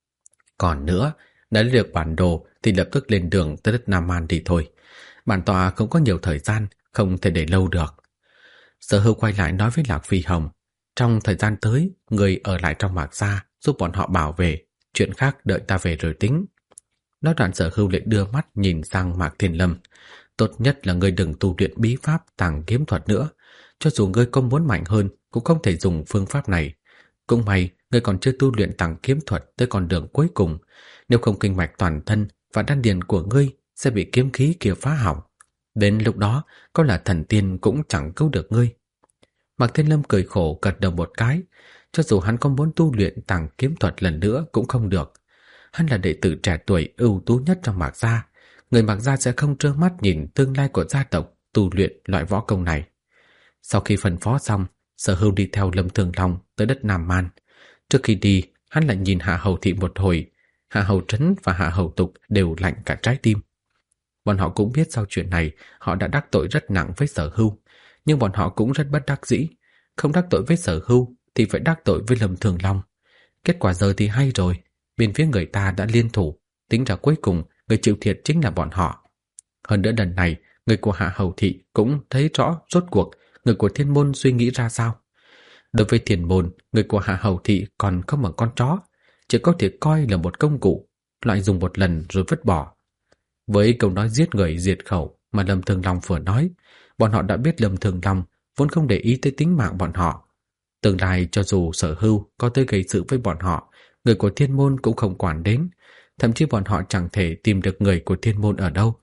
A: Còn nữa, đã lấy được bản đồ thì lập tức lên đường tới đất Nam Man đi thôi. Bản tọa không có nhiều thời gian, không thể để lâu được. Sở Hưu quay lại nói với Lạc Phi Hồng, trong thời gian tới, người ở lại trong Mạc Gia giúp bọn họ bảo vệ, chuyện khác đợi ta về rồi tính. Nói đoạn Sở Hưu lại đưa mắt nhìn sang Mạc Thiên Lâm. Tốt nhất là ngươi đừng tu luyện bí pháp tàng kiếm thuật nữa. Cho dù ngươi có muốn mạnh hơn, cũng không thể dùng phương pháp này. Cũng may, ngươi còn chưa tu luyện tàng kiếm thuật tới con đường cuối cùng. Nếu không kinh mạch toàn thân và đan điền của ngươi sẽ bị kiếm khí kia phá hỏng. Đến lúc đó, có là thần tiên cũng chẳng cứu được ngươi. Mạc Thiên Lâm cười khổ gật đầu một cái. Cho dù hắn có muốn tu luyện tàng kiếm thuật lần nữa cũng không được. Hắn là đệ tử trẻ tuổi ưu tú nhất trong Mạc gia. Người Mạc gia sẽ không trơ mắt nhìn tương lai của gia tộc tu luyện loại võ công này. Sau khi phân phó xong, Sở Hưu đi theo Lâm Thường Long tới đất Nam Man. Trước khi đi, hắn lại nhìn Hạ Hầu Thị một hồi. Hạ Hầu Trấn và Hạ Hầu Tục đều lạnh cả trái tim. Bọn họ cũng biết sau chuyện này họ đã đắc tội rất nặng với Sở Hưu, nhưng bọn họ cũng rất bất đắc dĩ. Không đắc tội với Sở Hưu thì phải đắc tội với Lâm Thường Long. Kết quả giờ thì hay rồi, bên phía người ta đã liên thủ, tính ra cuối cùng người chịu thiệt chính là bọn họ. Hơn nữa lần này, người của Hạ Hầu Thị cũng thấy rõ rốt cuộc người của Thiên Môn suy nghĩ ra sao. Đối với Thiên Môn, người của Hạ Hầu Thị còn không bằng con chó, chỉ có thể coi là một công cụ, loại dùng một lần rồi vứt bỏ. Với câu nói giết người diệt khẩu mà Lâm Thường Long vừa nói, bọn họ đã biết Lâm Thường Long vốn không để ý tới tính mạng bọn họ. Tương lai cho dù Sở Hưu có tới gây sự với bọn họ, người của Thiên Môn cũng không quản đến, thậm chí bọn họ chẳng thể tìm được người của Thiên Môn ở đâu.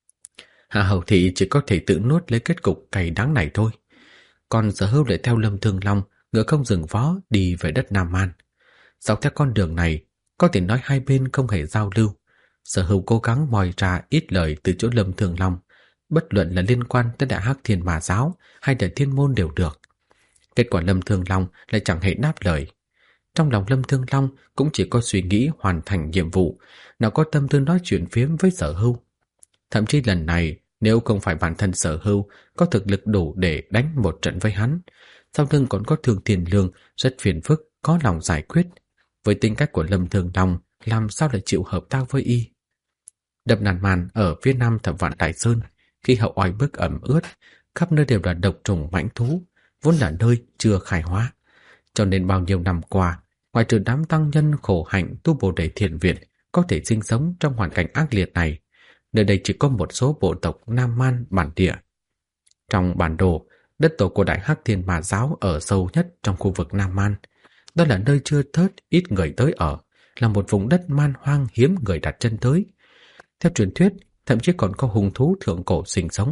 A: Hạ Hầu Thị chỉ có thể tự nuốt lấy kết cục cay đắng này thôi. Còn Sở Hưu lại theo Lâm Thường Long ngựa không dừng vó đi về đất Nam Man. Dọc theo con đường này, có thể nói hai bên không hề giao lưu. Sở Hưu cố gắng moi ra ít lời từ chỗ Lâm Thường Long, bất luận là liên quan tới Đại Hắc Thiên Ma Giáo hay là Thiên Môn đều được. Kết quả Lâm Thường Long lại chẳng hề đáp lời. Trong lòng Lâm Thường Long cũng chỉ có suy nghĩ hoàn thành nhiệm vụ, nào có tâm tư nói chuyện phiếm với Sở Hưu. Thậm chí lần này, nếu không phải bản thân Sở Hưu có thực lực đủ để đánh một trận với hắn, sau lưng còn có Thường Tiền Lương rất phiền phức, có lòng giải quyết. Với tính cách của Lâm Thường Long, làm sao lại chịu hợp tác với y? Đập Nàn Man ở phía nam Thập Vạn Đại Sơn, khí hậu oi bức ẩm ướt, khắp nơi đều là độc trùng mãnh thú, vốn là nơi chưa khai hóa. Cho nên bao nhiêu năm qua, ngoài trừ đám tăng nhân khổ hạnh tu Bồ Đề Thiền Viện có thể sinh sống trong hoàn cảnh ác liệt này, nơi đây chỉ có một số bộ tộc Nam Man bản địa. Trong bản đồ, đất tổ của Đại Hắc Thiên Ma Giáo ở sâu nhất trong khu vực Nam Man. Đó là nơi chưa thớt ít người tới ở, là một vùng đất man hoang hiếm người đặt chân tới. Theo truyền thuyết, thậm chí còn có hung thú thượng cổ sinh sống.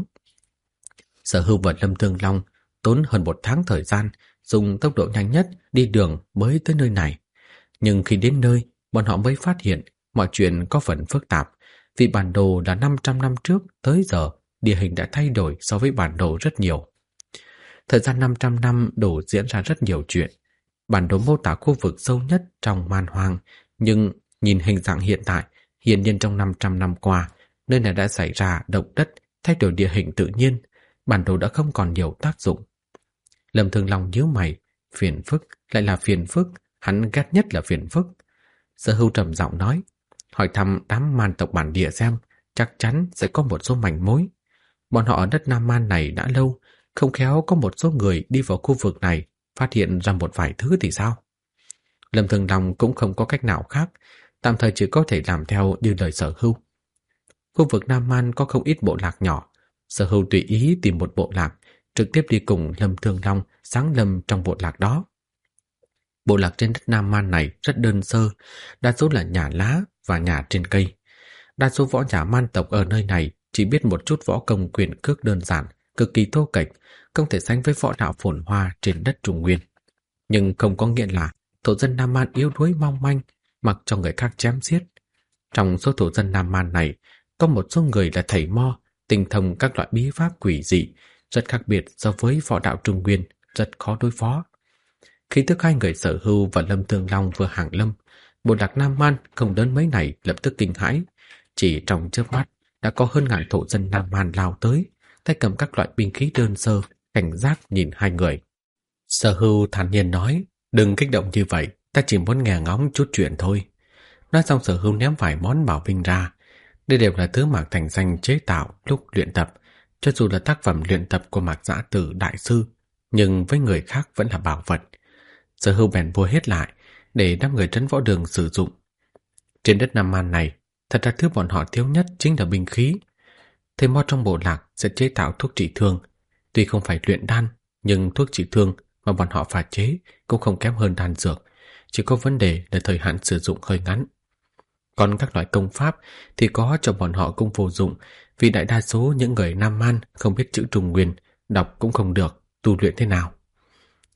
A: Sở Hưu và Lâm Thường Long tốn hơn 1 tháng thời gian, dùng tốc độ nhanh nhất đi đường mới tới nơi này. Nhưng khi đến nơi, bọn họ mới phát hiện mọi chuyện có phần phức tạp, vì bản đồ đã 500 năm trước tới giờ, địa hình đã thay đổi so với bản đồ rất nhiều. Thời gian 500 năm đủ diễn ra rất nhiều chuyện. Bản đồ mô tả khu vực sâu nhất trong man hoang, nhưng nhìn hình dạng hiện tại, hiển nhiên trong 500 năm qua, nơi này đã xảy ra động đất, thay đổi địa hình tự nhiên, bản đồ đã không còn nhiều tác dụng. Lâm Thường Long nhíu mày, phiền phức, lại là phiền phức, hắn ghét nhất là phiền phức. Sở Hưu trầm giọng nói, hỏi thăm đám man tộc bản địa xem, chắc chắn sẽ có một số manh mối. Bọn họ ở đất Nam Man này đã lâu, không khéo có một số người đi vào khu vực này, phát hiện ra một vài thứ thì sao? Lâm Thường Long cũng không có cách nào khác, tạm thời chỉ có thể làm theo như lời Sở Hưu. Khu vực Nam Man có không ít bộ lạc nhỏ, Sở Hưu tùy ý tìm một bộ lạc, trực tiếp đi cùng Lâm Thường Long sáng lâm trong bộ lạc đó. Bộ lạc trên đất Nam Man này rất đơn sơ, đa số là nhà lá và nhà trên cây. Đa số võ giả man tộc ở nơi này chỉ biết một chút võ công quyền cước đơn giản, cực kỳ thô kệch, không thể sánh với võ đạo phồn hoa trên đất Trung Nguyên. Nhưng không có nghĩa là thổ dân Nam Man yếu đuối mong manh, mặc cho người khác chém giết. Trong số thổ dân Nam Man này, có một số người là thầy mo, tinh thông các loại bí pháp quỷ dị, rất khác biệt so với võ đạo Trung Nguyên, rất khó đối phó. Khi tức hai người Sở Hưu và Lâm Thường Long vừa hàng lâm, bộ lạc Nam Man không đến mấy này lập tức kinh hãi. Chỉ trong chớp mắt đã có hơn ngàn thổ dân Nam Man lao tới, tay cầm các loại binh khí đơn sơ, cảnh giác nhìn hai người. Sở Hưu thản nhiên nói, đừng kích động như vậy, ta chỉ muốn nghe ngóng chút chuyện thôi. Nói xong Sở Hưu ném vài món bảo binh ra. Đây đều là thứ Mạc Thành Danh chế tạo lúc luyện tập, cho dù là tác phẩm luyện tập của Mạc Dã Tử đại sư, nhưng với người khác vẫn là bảo vật. Sở Hưu bèn mua hết lại để đám người trấn võ đường sử dụng. Trên đất Nam Man này, thật ra thứ bọn họ thiếu nhất chính là binh khí. Thầy mo trong bộ lạc sẽ chế tạo thuốc trị thương. Tuy không phải luyện đan, nhưng thuốc trị thương mà bọn họ pha chế cũng không kém hơn đan dược, chỉ có vấn đề là thời hạn sử dụng hơi ngắn. Còn các loại công pháp thì có cho bọn họ cũng vô dụng, vì đại đa số những người Nam Man không biết chữ Trung Nguyên, đọc cũng không được, tu luyện thế nào.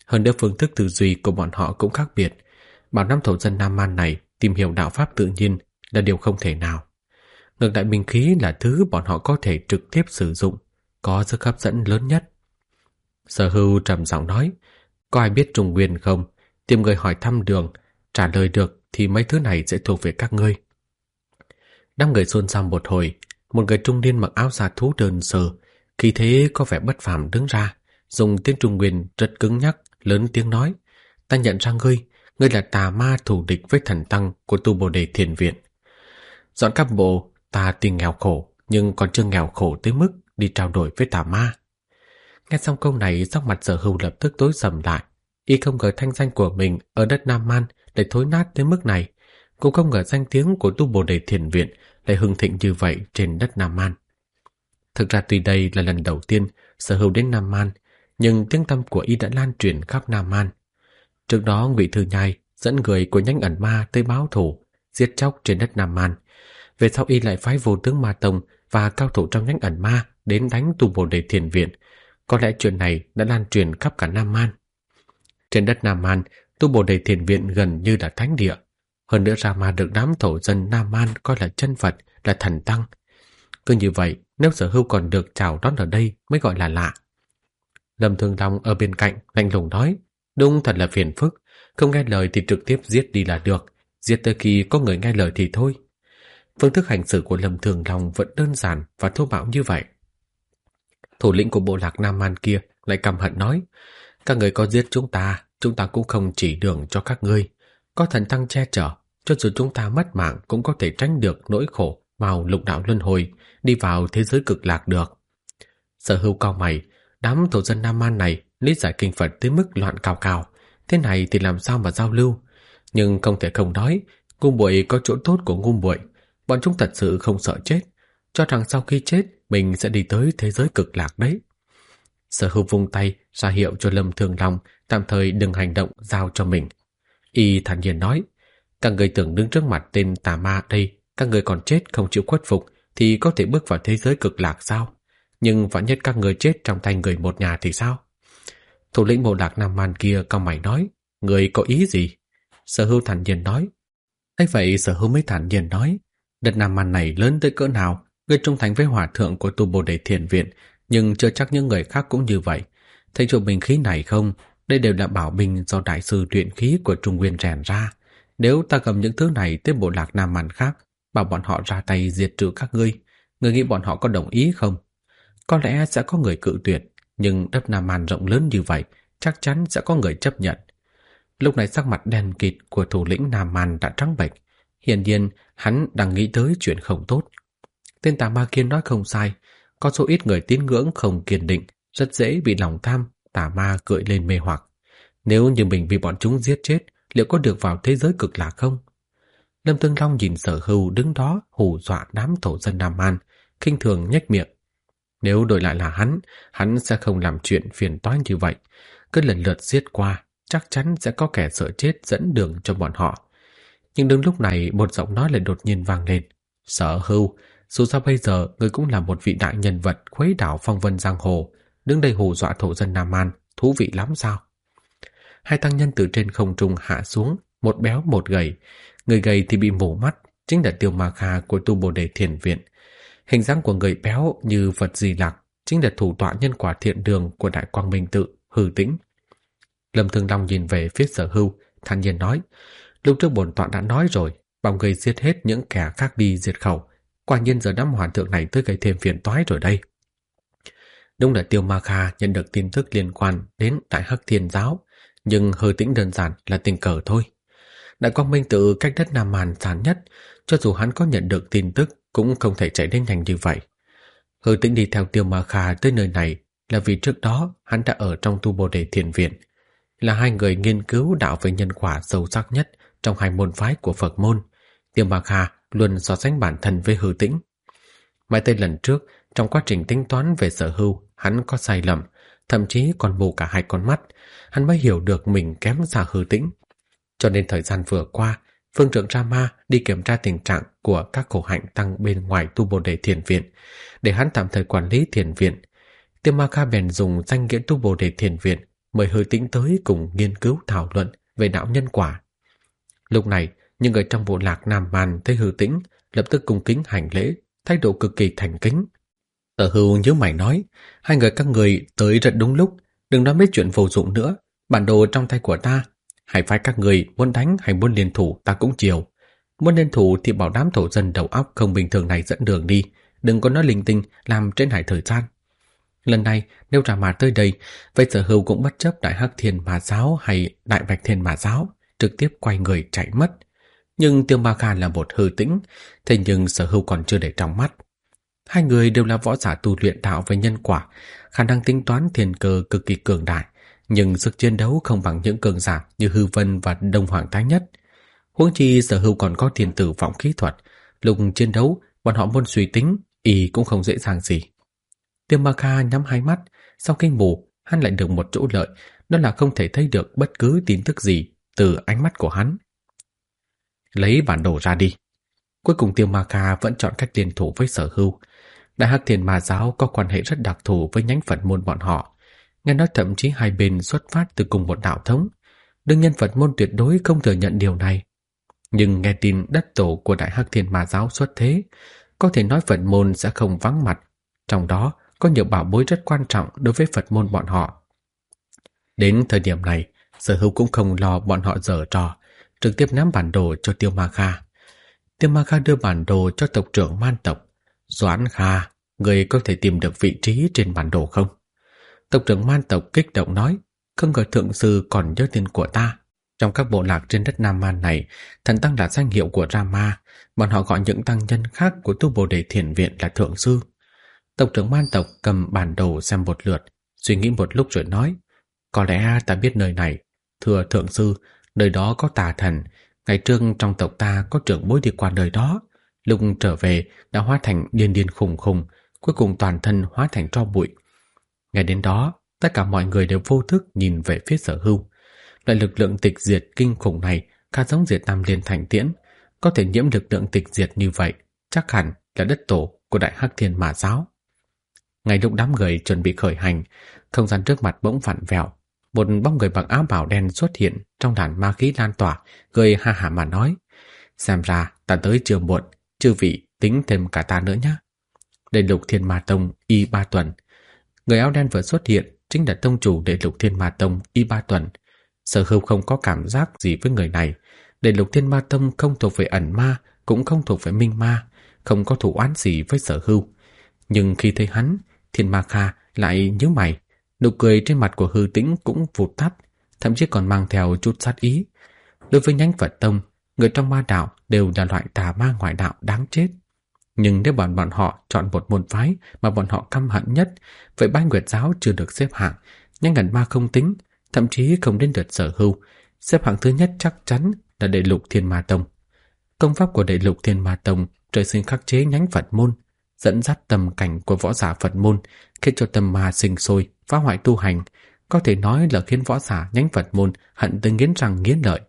A: Hơn nữa phương thức tư duy của bọn họ cũng khác biệt. Bảo năm thổ dân Nam Man này tìm hiểu đạo pháp tự nhiên là điều không thể nào. Ngược lại binh khí là thứ bọn họ có thể trực tiếp sử dụng, có sức hấp dẫn lớn nhất. Sở Hưu trầm giọng nói, có ai biết Trung Nguyên không? Tìm người hỏi thăm đường, trả lời được thì mấy thứ này sẽ thuộc về các ngươi. Đám người xôn xao một hồi, một người trung niên mặc áo da thú đơn sơ, khí thế có vẻ bất phàm đứng ra, dùng tiếng Trung Nguyên rất cứng nhắc, lớn tiếng nói, ta nhận ra ngươi là tà ma thù địch với thần tăng của Tu Bồ Đề Thiền Viện. Dọn các bộ, ta tuy nghèo khổ, nhưng còn chưa nghèo khổ tới mức đi trao đổi với tà ma. Nghe xong câu này, sắc mặt Sở Hưu lập tức tối sầm lại. Y không ngờ thanh danh của mình ở đất Nam Man lại thối nát đến mức này, cũng không ngờ danh tiếng của Tu Bồ Đề Thiền Viện lại hưng thịnh như vậy trên đất Nam Man. Thực ra tuy đây là lần đầu tiên Sở Hưu đến Nam Man, nhưng tiếng tăm của y đã lan truyền khắp Nam Man. Trước đó Ngụy Thư Nhai dẫn người của nhánh ẩn ma tới báo thù, giết chóc trên đất Nam Man. Về sau y lại phái Vô Tướng Ma Tông và cao thủ trong nhánh ẩn ma đến đánh Tu Bồ Đề Thiền Viện. Có lẽ chuyện này đã lan truyền khắp cả Nam Man. Trên đất Nam Man, Tu Bồ Đề Thiền Viện gần như là thánh địa. Hơn nữa Rama được đám thổ dân Nam Man coi là chân Phật, là thần tăng. Cứ như vậy, nếu Sở Hưu còn được chào đón ở đây mới gọi là lạ. Lâm Thương Long ở bên cạnh lạnh lùng nói, đúng thật là phiền phức, không nghe lời thì trực tiếp giết đi là được, giết tới khi có người nghe lời thì thôi. Phương thức hành xử của Lâm Thương Long vẫn đơn giản và thô bạo như vậy. Thủ lĩnh của bộ lạc Nam Man kia lại căm hận nói, các người có giết chúng ta cũng không chỉ đường cho các ngươi. Có thần tăng che chở, cho dù chúng ta mất mạng cũng có thể tránh được nỗi khổ vào lục đạo luân hồi, đi vào thế giới cực lạc được. Sở Hưu cau mày, đám thổ dân Nam Man này lý giải kinh Phật tới mức loạn cào cào, thế này thì làm sao mà giao lưu? Nhưng không thể không nói, ngu muội có chỗ tốt của ngu muội, bọn chúng thật sự không sợ chết, cho rằng sau khi chết mình sẽ đi tới thế giới cực lạc đấy. Sở Hưu vung tay ra hiệu cho Lâm Thương Long tạm thời đừng hành động, giao cho mình. Y thản nhiên nói, các người tưởng đứng trước mặt tên tà ma đây, các người còn chết không chịu khuất phục thì có thể bước vào thế giới cực lạc sao? Nhưng vạn nhất các người chết trong tay người một nhà thì sao? Thủ lĩnh bộ lạc Nam Man kia cau mày nói, người có ý gì? Sở Hưu thản nhiên nói. Thế vậy Sở Hưu mới thản nhiên nói, đất Nam Man này lớn tới cỡ nào, người trung thành với hòa thượng của Tu Bồ Đề Thiền Viện, nhưng chưa chắc những người khác cũng như vậy. Thấy chỗ bình khí này không? Đây đều là bảo binh do đại sư luyện khí của Trung Nguyên rèn ra. Nếu ta cầm những thứ này tới bộ lạc Nam Man khác, bảo bọn họ ra tay diệt trừ các ngươi, người nghĩ bọn họ có đồng ý không? Có lẽ sẽ có người cự tuyệt, nhưng đất Nam Man rộng lớn như vậy, chắc chắn sẽ có người chấp nhận. Lúc này sắc mặt đen kịt của thủ lĩnh Nam Man đã trắng bệch. Hiển nhiên hắn đang nghĩ tới chuyện không tốt. Tên tà ma kia nói không sai, có số ít người tín ngưỡng không kiên định, rất dễ bị lòng tham, tà ma gợi lên mê hoặc. Nếu như mình bị bọn chúng giết chết, liệu có được vào thế giới cực lạc không? Lâm Tương Long nhìn Sở Hưu đứng đó hù dọa đám thổ dân Nam Man, khinh thường nhếch miệng. Nếu đổi lại là hắn sẽ không làm chuyện phiền toái như vậy. Cứ lần lượt giết qua, chắc chắn sẽ có kẻ sợ chết dẫn đường cho bọn họ. Nhưng đúng lúc này một giọng nói lại đột nhiên vang lên. Sở Hưu, dù sao bây giờ ngươi cũng là một vị đại nhân vật khuấy đảo phong vân giang hồ, đứng đây hù dọa thổ dân Nam Man, thú vị lắm sao? Hai tăng nhân từ trên không trung hạ xuống, một béo một gầy. Người gầy thì bị mù mắt, chính là Tiêu Ma Kha của Tu Bồ Đề Thiền Viện. Hình dáng của người béo như Phật Di Lặc, chính là thủ tọa nhân quả thiện đường của Đại Quang Minh Tự, Hư Tĩnh. Lâm Thương Long nhìn về phía Sở Hưu, thản nhiên nói, lúc trước bổn tọa đã nói rồi, bảo người giết hết những kẻ khác đi diệt khẩu. Quả nhiên giờ đám hòa thượng này tới gây thêm phiền toái rồi đây. Đúng là Tiêu Ma Kha nhận được tin tức liên quan đến Đại Hắc Thiên Giáo, nhưng Hư Tĩnh đơn giản là tình cờ thôi. Đại Quang Minh Tự cách đất Nam Man xa nhất, cho dù hắn có nhận được tin tức cũng không thể chạy đến nhanh như vậy. Hư Tĩnh đi theo Tiêu Ma Kha tới nơi này là vì trước đó hắn đã ở trong Tu Bồ Đề Thiền Viện, là hai người nghiên cứu đạo về nhân quả sâu sắc nhất trong hai môn phái của Phật môn. Tiêu Ma Kha luôn so sánh bản thân với Hư Tĩnh. Mãi tới lần trước, trong quá trình tính toán về Sở Hưu, hắn có sai lầm, thậm chí còn mù cả hai con mắt, hắn mới hiểu được mình kém xa Hư Tĩnh. Cho nên thời gian vừa qua, phương trưởng Rama đi kiểm tra tình trạng của các khổ hạnh tăng bên ngoài Tu Bồ Đề Thiền Viện, để hắn tạm thời quản lý thiền viện. Tiêu Ma Kha bèn dùng danh nghĩa Tu Bồ Đề Thiền Viện mời Hư Tĩnh tới cùng nghiên cứu thảo luận về đạo nhân quả. Lúc này, những người trong bộ lạc Nam Man thấy Hư Tĩnh lập tức cung kính hành lễ, thái độ cực kỳ thành kính. Sở Hưu nhớ mày nói, hai người các người tới rất đúng lúc, đừng nói mấy chuyện vô dụng nữa, bản đồ trong tay của ta, hai phái các người muốn đánh hay muốn liên thủ ta cũng chiều. Muốn liên thủ thì bảo đám thổ dân đầu óc không bình thường này dẫn đường đi, đừng có nói linh tinh làm trên hải thời gian. Lần này nếu Ra Ma tới đây, vậy Sở Hưu cũng bất chấp Đại Hắc Thiên Ma Giáo hay Đại Bạch Thiên Ma Giáo, trực tiếp quay người chạy mất. Nhưng Tiêu Ma Kha là một Hư Tĩnh, thế nhưng Sở Hưu còn chưa để trong mắt. Hai người đều là võ giả tu luyện đạo về nhân quả, khả năng tính toán thiên cơ cực kỳ cường đại, nhưng sức chiến đấu không bằng những cường giả như Hư Vân và Đông Hoàng Thái Nhất. Huống chi Sở Hưu còn có thiên tử vọng khí thuật, lúc chiến đấu bọn họ muốn suy tính, y cũng không dễ dàng gì. Tiêu Ma Kha nhắm hai mắt, sau khi ngủ, hắn lại được một chỗ lợi, đó là không thể thấy được bất cứ tin tức gì từ ánh mắt của hắn. Lấy bản đồ ra đi. Cuối cùng Tiêu Ma Kha vẫn chọn cách liên thủ với Sở Hưu. Đại Hắc Thiên Ma Giáo có quan hệ rất đặc thù với nhánh Phật môn bọn họ. Nghe nói thậm chí hai bên xuất phát từ cùng một đạo thống. Đương nhiên Phật môn tuyệt đối không thừa nhận điều này. Nhưng nghe tin đất tổ của Đại Hắc Thiên Ma Giáo xuất thế, có thể nói Phật môn sẽ không vắng mặt. Trong đó có nhiều bảo bối rất quan trọng đối với Phật môn bọn họ. Đến thời điểm này, Sở Hưu cũng không lo bọn họ giở trò, trực tiếp ném bản đồ cho Tiêu Ma Kha. Tiêu Ma Kha đưa bản đồ cho tộc trưởng Man tộc. Doãn Kha, người có thể tìm được vị trí trên bản đồ không? Tộc trưởng Man tộc kích động nói, không ngờ thượng sư còn nhớ tên của ta. Trong các bộ lạc trên đất Nam Man này, thần tăng là danh hiệu của Rama, bọn họ gọi những tăng nhân khác của tu Bồ Đề Thiền Viện là thượng sư. Tộc trưởng Man tộc cầm bản đồ xem một lượt, suy nghĩ một lúc rồi nói, có lẽ ta biết nơi này. Thưa thượng sư, nơi đó có tà thần. Ngày trước trong tộc ta có trưởng bối đi qua nơi đó. Lúc trở về đã hóa thành điên điên khùng khùng, cuối cùng toàn thân hóa thành tro bụi. Ngày đến đó, tất cả mọi người đều vô thức nhìn về phía Sở Hưu. Loại lực lượng tịch diệt kinh khủng này khá giống Diệt Tam Liên Thành Tiễn. Có thể nhiễm lực lượng tịch diệt như vậy, chắc hẳn là đất tổ của Đại Hắc Thiên Ma Giáo. Ngay lúc đám người chuẩn bị khởi hành, không gian trước mặt bỗng vặn vẹo. Một bóng người mặc áo bào đen xuất hiện trong đàn ma khí lan tỏa, cười ha hả mà nói, xem ra ta tới chưa muộn, chư vị tính thêm cả ta nữa nhé. Đệ Lục Thiên Ma Tông Y Ba Tuần. Người áo đen vừa xuất hiện chính là tông chủ Đệ Lục Thiên Ma Tông Y Ba Tuần. Sở Hưu không có cảm giác gì với người này. Đệ Lục Thiên Ma Tông không thuộc về ẩn ma, cũng không thuộc về minh ma, không có thù oán gì với Sở Hưu. Nhưng khi thấy hắn, Thiên Ma Kha lại nhíu mày, nụ cười trên mặt của Hư Tĩnh cũng vụt tắt, thậm chí còn mang theo chút sát ý. Đối với nhánh Phật Tông, người trong ma đạo đều là loại tà ma ngoại đạo đáng chết. Nhưng nếu bọn họ chọn một môn phái mà bọn họ căm hận nhất, vậy Bái Nguyệt Giáo chưa được xếp hạng, nhánh ẩn ma không tính, thậm chí không đến lượt Sở Hưu. Xếp hạng thứ nhất chắc chắn là Đệ Lục Thiên Ma Tông. Công pháp của Đệ Lục Thiên Ma Tông trời sinh khắc chế nhánh Phật môn, dẫn dắt tâm cảnh của võ giả Phật môn, khiến cho tâm ma sinh sôi, phá hoại tu hành, có thể nói là khiến võ giả nhánh Phật môn hận tới nghiến răng nghiến lợi.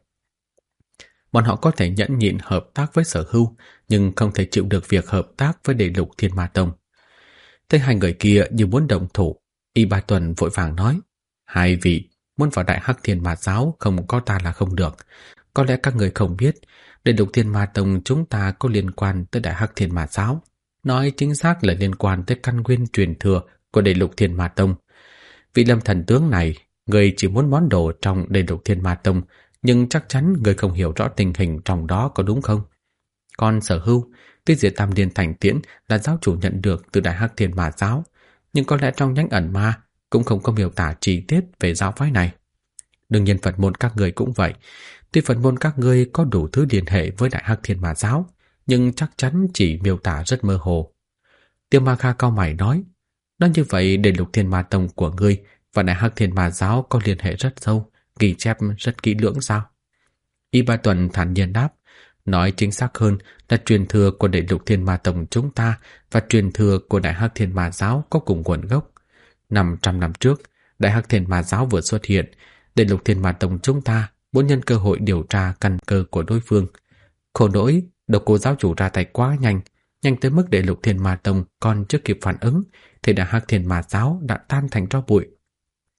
A: Bọn họ có thể nhẫn nhịn hợp tác với Sở Hưu, nhưng không thể chịu được việc hợp tác với Đệ Lục Thiên Ma Tông. Thấy hai người kia như muốn động thủ, Y Ba Tuần vội vàng nói, hai vị muốn vào Đại Hắc Thiên Ma Giáo không có ta là không được. Có lẽ các người không biết, Đệ Lục Thiên Ma Tông chúng ta có liên quan tới Đại Hắc Thiên Ma Giáo. Nói chính xác là liên quan tới căn nguyên truyền thừa của Đệ Lục Thiên Ma Tông. Vị Lâm thần tướng này, người chỉ muốn món đồ trong Đệ Lục Thiên Ma Tông, nhưng chắc chắn người không hiểu rõ tình hình trong đó, có đúng không? Còn Sở Hưu, tuy Diệt Tam Liên Thành Tiễn là giáo chủ nhận được từ Đại Hắc Thiên Ma Giáo, nhưng có lẽ trong nhánh ẩn ma cũng không có miêu tả chi tiết về giáo phái này. Đương nhiên Phật môn các người cũng vậy. Tuy Phật môn các ngươi có đủ thứ liên hệ với Đại Hắc Thiên Ma Giáo, nhưng chắc chắn chỉ miêu tả rất mơ hồ. Tiêu Ma Kha cau mày nói, nói như vậy Đệ Lục Thiên Ma Tông của ngươi và Đại Hắc Thiên Ma Giáo có liên hệ rất sâu, ghi chép rất kỹ lưỡng sao? Y Ba Tuần thản nhiên đáp, nói chính xác hơn là truyền thừa của Đệ Lục Thiên Ma Tông chúng ta và truyền thừa của Đại Hắc Thiên Ma Giáo có cùng nguồn gốc. 500 năm trước, Đại Hắc Thiên Ma Giáo vừa xuất hiện, Đệ Lục Thiên Ma Tông chúng ta muốn nhân cơ hội điều tra căn cơ của đối phương. Khổ nỗi, Độc Cô giáo chủ ra tay quá nhanh, nhanh tới mức Đệ Lục Thiên Ma Tông còn chưa kịp phản ứng thì Đại Hắc Thiên Ma Giáo đã tan thành tro bụi.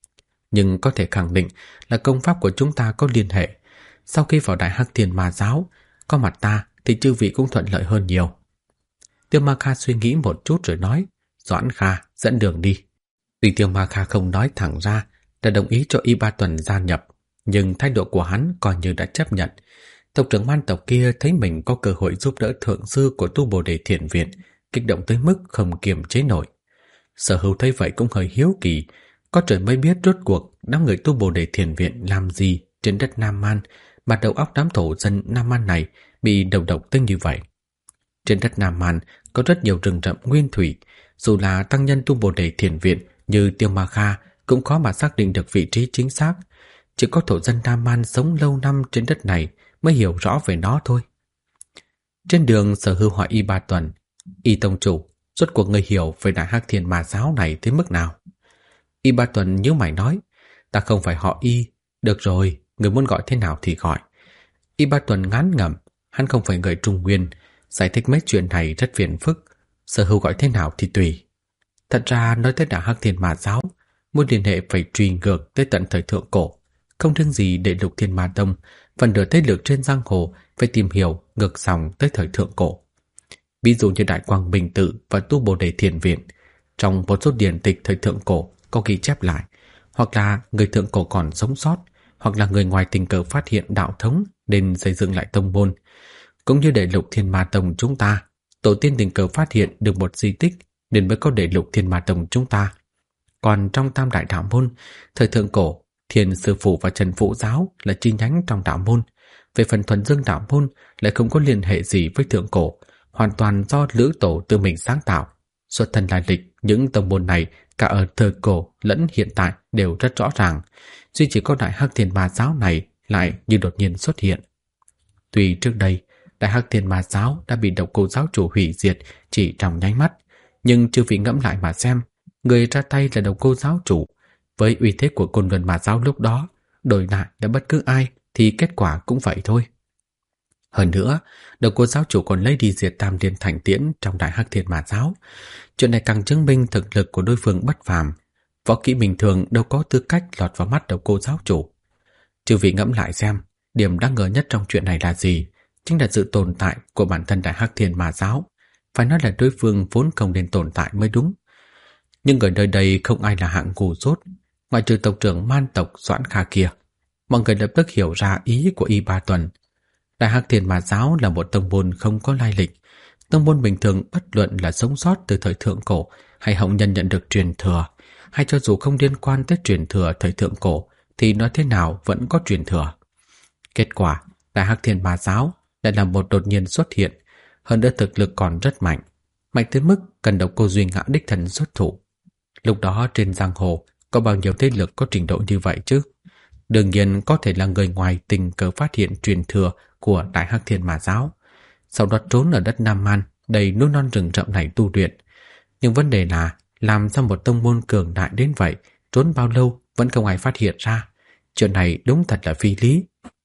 A: nhưng có thể khẳng định là công pháp của chúng ta có liên hệ. Sau khi vào Đại Hắc Thiên Ma Giáo, có mặt ta thì chư vị cũng thuận lợi hơn nhiều. Tiêu Ma Kha suy nghĩ một chút rồi nói, Doãn Kha dẫn đường đi. Tuy Tiêu Ma Kha không nói thẳng ra đã đồng ý cho Y Ba Tuần gia nhập, nhưng thái độ của hắn coi như đã chấp nhận. Tộc trưởng man tộc kia thấy mình có cơ hội giúp đỡ thượng sư của Tu Bồ Đề Thiền Viện, kích động tới mức không kiềm chế nổi. Sở Hữu thấy vậy cũng hơi hiếu kỳ, có trời mới biết rốt cuộc đám người Tu Bồ Đề Thiền Viện làm gì trên đất Nam Man mà đầu óc đám thổ dân Nam Man này bị đầu độc tới như vậy. Trên đất Nam Man có rất nhiều rừng rậm nguyên thủy, dù là tăng nhân Tu Bồ Đề Thiền Viện như Tiêu Ma Kha cũng khó mà xác định được vị trí chính xác. Chỉ có thổ dân Nam Man sống lâu năm trên đất này mới hiểu rõ về nó thôi. Trên đường, Sở Hữu hỏi Y Ba Tuần, Y tông chủ, rốt cuộc người hiểu về Đại Hắc Thiên Ma Giáo này tới mức nào? Y Ba Tuần nhíu mày nói, ta không phải họ Y. Được rồi, người muốn gọi thế nào thì gọi. Y Ba Tuần ngán ngẩm, hắn không phải người Trung Nguyên, giải thích mấy chuyện này rất phiền phức. Sở Hữu gọi thế nào thì tùy. Thật ra nói tới Đại Hắc Thiên Ma Giáo, muốn liên hệ phải truy ngược tới tận thời thượng cổ. Không riêng gì Đệ Lục Thiên Ma Tông, phần nửa thế lực trên giang hồ phải tìm hiểu ngược dòng tới thời thượng cổ. Ví dụ như Đại Quang Bình Tự và Tu Bồ Đề Thiền Viện, trong một số điển tịch thời thượng cổ có ghi chép lại, hoặc là người thượng cổ còn sống sót, hoặc là người ngoài tình cờ phát hiện đạo thống nên xây dựng lại tông môn. Cũng như Đệ Lục Thiên Ma Tông chúng ta, tổ tiên tình cờ phát hiện được một di tích nên mới có Đệ Lục Thiên Ma Tông chúng ta. Còn trong Tam Đại Đạo Môn, thời thượng cổ, Thiên Sư Phụ và Trần Phụ Giáo là chi nhánh trong đạo môn. Về phần Thuần Dương Đạo Môn lại không có liên hệ gì với thượng cổ, hoàn toàn do Lữ Tổ tự mình sáng tạo. Xuất thân lai lịch những tông môn này cả ở thời cổ lẫn hiện tại đều rất rõ ràng, duy chỉ có Đại Hắc Thiên Ma Giáo này lại như đột nhiên xuất hiện. Tuy trước đây Đại Hắc Thiên Ma Giáo đã bị Độc Cô giáo chủ hủy diệt chỉ trong nháy mắt, nhưng chư vị ngẫm lại mà xem, người ra tay là Độc Cô giáo chủ, với uy thế của Côn Luân Ma Giáo lúc đó, đổi lại là bất cứ ai thì kết quả cũng vậy thôi. Hơn nữa, Độc Cô giáo chủ còn lấy đi diệt Tam Liên Thành Tiễn trong Đại Hắc Thiên Ma Giáo. Chuyện này càng chứng minh thực lực của đối phương bất phàm. Võ kỹ bình thường đâu có tư cách lọt vào mắt Độc Cô giáo chủ. Chư vị ngẫm lại xem, điểm đáng ngờ nhất trong chuyện này là gì? Chính là sự tồn tại của bản thân Đại Hắc Thiên Ma Giáo. Phải nói là đối phương vốn không nên tồn tại mới đúng. Nhưng ở nơi đây không ai là hạng ngu dốt, ngoại trừ tộc trưởng man tộc Doãn Kha kia. Mọi người lập tức hiểu ra ý của Y Ba Tuần. Đại Hắc Thiên Ma Giáo là một tông môn không có lai lịch. Tông môn bình thường bất luận là sống sót từ thời thượng cổ hay hậu nhân nhận được truyền thừa, hay cho dù không liên quan tới truyền thừa thời thượng cổ thì nói thế nào vẫn có truyền thừa. Kết quả, Đại Hắc Thiên Ma Giáo lại là một đột nhiên xuất hiện, hơn nữa thực lực còn rất mạnh, mạnh tới mức cần Độc Cô Duy Ngã đích thân xuất thủ. Lúc đó trên giang hồ có bao nhiêu thế lực có trình độ như vậy chứ? Đương nhiên có thể là người ngoài tình cờ phát hiện truyền thừa của Đại Hắc Thiên Ma Giáo, sau đó trốn ở đất Nam Man đầy núi non rừng rậm này tu luyện. Nhưng vấn đề là làm sao một tông môn cường đại đến vậy, trốn bao lâu vẫn không ai phát hiện ra. Chuyện này đúng thật là phi lý.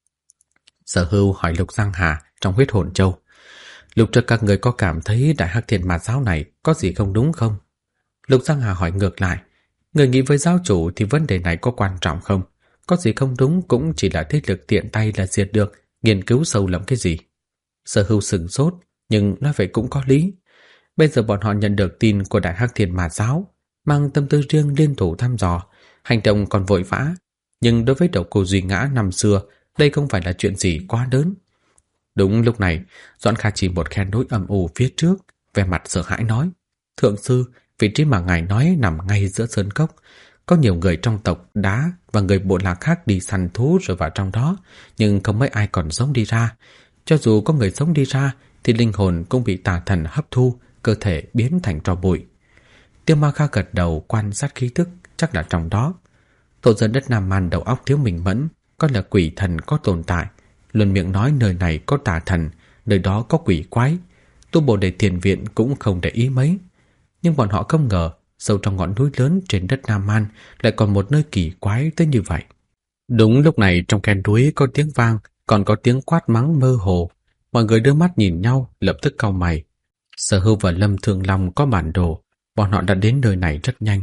A: Sở Hữu hỏi Lục Giang Hà trong Huyết Hồn Châu, lúc trước các người có cảm thấy Đại Hắc Thiên Ma Giáo này có gì không đúng không? Lục Giang Hà hỏi ngược lại, người nghĩ với giáo chủ thì vấn đề này có quan trọng không? Có gì không đúng cũng chỉ là thế lực tiện tay là diệt được, nghiên cứu sâu lắm cái gì. Sở Hữu sửng sốt, nhưng nói vậy cũng có lý. Bây giờ bọn họ nhận được tin của Đại Hắc Thiên Ma Giáo, mang tâm tư riêng liên thủ thăm dò, hành động còn vội vã. Nhưng đối với Độc Cô Duy Ngã năm xưa, đây không phải là chuyện gì quá lớn. Đúng lúc này, Doãn Kha chỉ một khe núi âm u phía trước, vẻ mặt sợ hãi nói, Thượng sư, vị trí mà ngài nói nằm ngay giữa sơn cốc. Có nhiều người trong tộc Đá và người bộ lạc khác đi săn thú rồi vào trong đó, nhưng không mấy ai còn sống đi ra. Cho dù có người sống đi ra, thì linh hồn cũng bị tà thần hấp thu, cơ thể biến thành tro bụi. Tiêu Ma Kha gật đầu quan sát khí tức, chắc là trong đó. Thổ dân đất Nam Man đầu óc thiếu minh mẫn, coi là quỷ thần có tồn tại, luôn miệng nói nơi này có tà thần, nơi đó có quỷ quái. Tu Bồ Đề Thiền Viện cũng không để ý mấy. Nhưng bọn họ không ngờ, sâu trong ngọn núi lớn trên đất Nam Man lại còn một nơi kỳ quái tới như vậy. Đúng lúc này trong khe núi có tiếng vang, còn có tiếng quát mắng mơ hồ. Mọi người đưa mắt nhìn nhau, lập tức cau mày. Sở Hữu và Lâm Thương Long có bản đồ, bọn họ đã đến nơi này rất nhanh,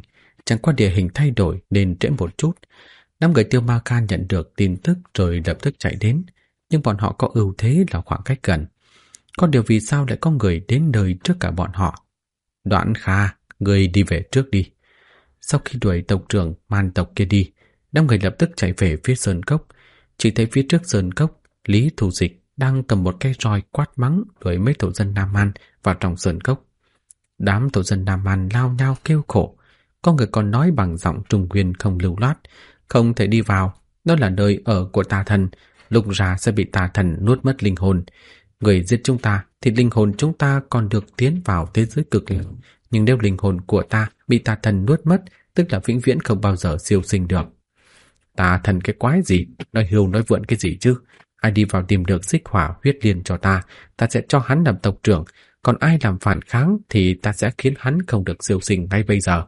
A: Chẳng qua địa hình thay đổi nên trễ một chút. Đám người Tiêu Ma Khan nhận được tin tức rồi lập tức chạy đến, nhưng bọn họ có ưu thế là khoảng cách gần. Có điều vì sao lại có người đến nơi trước cả bọn họ? Đoạn Kha, người đi về trước đi. Sau khi đuổi tộc trưởng Man tộc kia đi, đám người lập tức chạy về phía sơn cốc. Chỉ thấy phía trước sơn cốc, Lý Thu Dịch đang cầm một cây roi quát mắng đuổi mấy thổ dân Nam Man vào trong sơn cốc. Đám thổ dân Nam Man lao nhau kêu khổ. Có người còn nói bằng giọng Trung Nguyên không lưu loát, không thể đi vào, đó là nơi ở của tà thần, lúc ra sẽ bị tà thần nuốt mất linh hồn. Người giết chúng ta thì linh hồn chúng ta còn được tiến vào thế giới cực lạc, nhưng nếu linh hồn của ta bị tà thần nuốt mất, tức là vĩnh viễn không bao giờ siêu sinh được. Tà thần cái quái gì, nói hưu nói vượn cái gì chứ? Ai đi vào tìm được xích hỏa huyết liên cho ta, ta sẽ cho hắn làm tộc trưởng, còn ai làm phản kháng thì ta sẽ khiến hắn không được siêu sinh ngay bây giờ.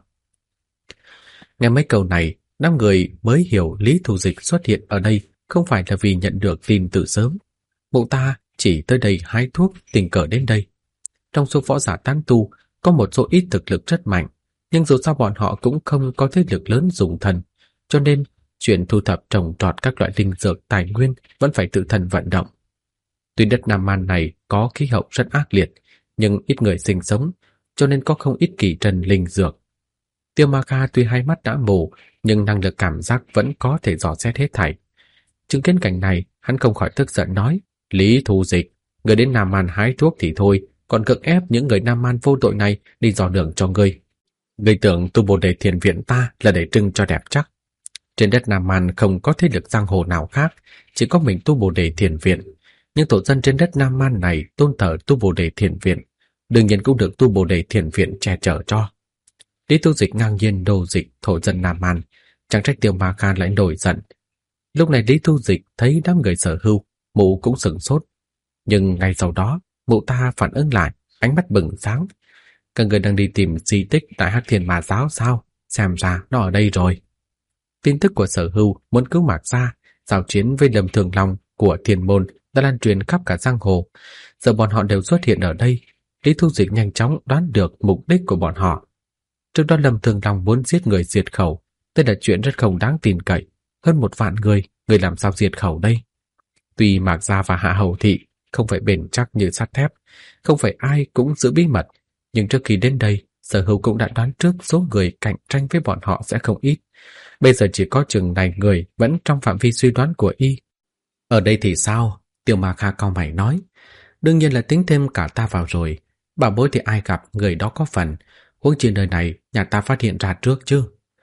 A: Nghe mấy câu này, đám người mới hiểu Lý Thu Dịch xuất hiện ở đây không phải là vì nhận được tin từ sớm. Mụ ta chỉ tới đây hái thuốc, tình cờ đến đây. Trong số võ giả tán tu, có một số ít thực lực rất mạnh, nhưng dù sao bọn họ cũng không có thế lực lớn dùng thần, cho nên chuyện thu thập trồng trọt các loại linh dược tài nguyên vẫn phải tự thân vận động. Tuy đất Nam Man này có khí hậu rất ác liệt, nhưng ít người sinh sống, cho nên có không ít kỳ trần linh dược. Tiêu Ma Kha tuy hai mắt đã mù, nhưng năng lực cảm giác vẫn có thể dò xét hết thảy. Chứng kiến cảnh này, hắn không khỏi tức giận nói: Lý Thu Dịch, người đến Nam Man hái thuốc thì thôi, còn cưỡng ép những người Nam Man vô tội này đi dò đường cho ngươi. Ngươi tưởng tu Bồ Đề Thiền Viện ta là để trưng cho đẹp chắc? Trên đất Nam Man không có thế lực giang hồ nào khác, chỉ có mình tu Bồ Đề Thiền Viện. Nhưng tổ dân trên đất Nam Man này tôn thờ tu Bồ Đề Thiền Viện, đương nhiên cũng được tu Bồ Đề Thiền Viện che chở cho. Lý Thu Dịch ngang nhiên đô dịch thổ dân Nam Man, chẳng trách Tiêu Ma Kha lại nổi giận. Lúc này Lý Thu Dịch thấy đám người Sở Hưu, mụ cũng sửng sốt. Nhưng ngay sau đó, mụ ta phản ứng lại, ánh mắt bừng sáng. Các người đang đi tìm di tích Đại Hắc Thiên Ma Giáo sao? Xem ra nó ở đây rồi. Tin tức của Sở Hưu muốn cứu Mạc Gia, giao chiến với Lâm Thường Long của Thiên Môn đã lan truyền khắp cả giang hồ. Giờ bọn họ đều xuất hiện ở đây. Lý Thu Dịch nhanh chóng đoán được mục đích của bọn họ. Trước đó Lâm Thường Long muốn giết người diệt khẩu, đây là chuyện rất không đáng tin cậy. Hơn 1 vạn người làm sao diệt khẩu đây? Tuy Mạc Gia và Hạ Hầu Thị không phải bền chắc như sắt thép, không phải ai cũng giữ bí mật, nhưng trước khi đến đây, Sở Hưu cũng đã đoán trước số người cạnh tranh với bọn họ sẽ không ít. Bây giờ chỉ có chừng này người vẫn trong phạm vi suy đoán của y. Ở đây thì sao? Tiêu Ma Kha cau mày nói. Đương nhiên là tính thêm cả ta vào rồi. Bảo bối thì ai gặp người đó có phần. Huống chi nơi này nhà ta phát hiện ra trước chứ.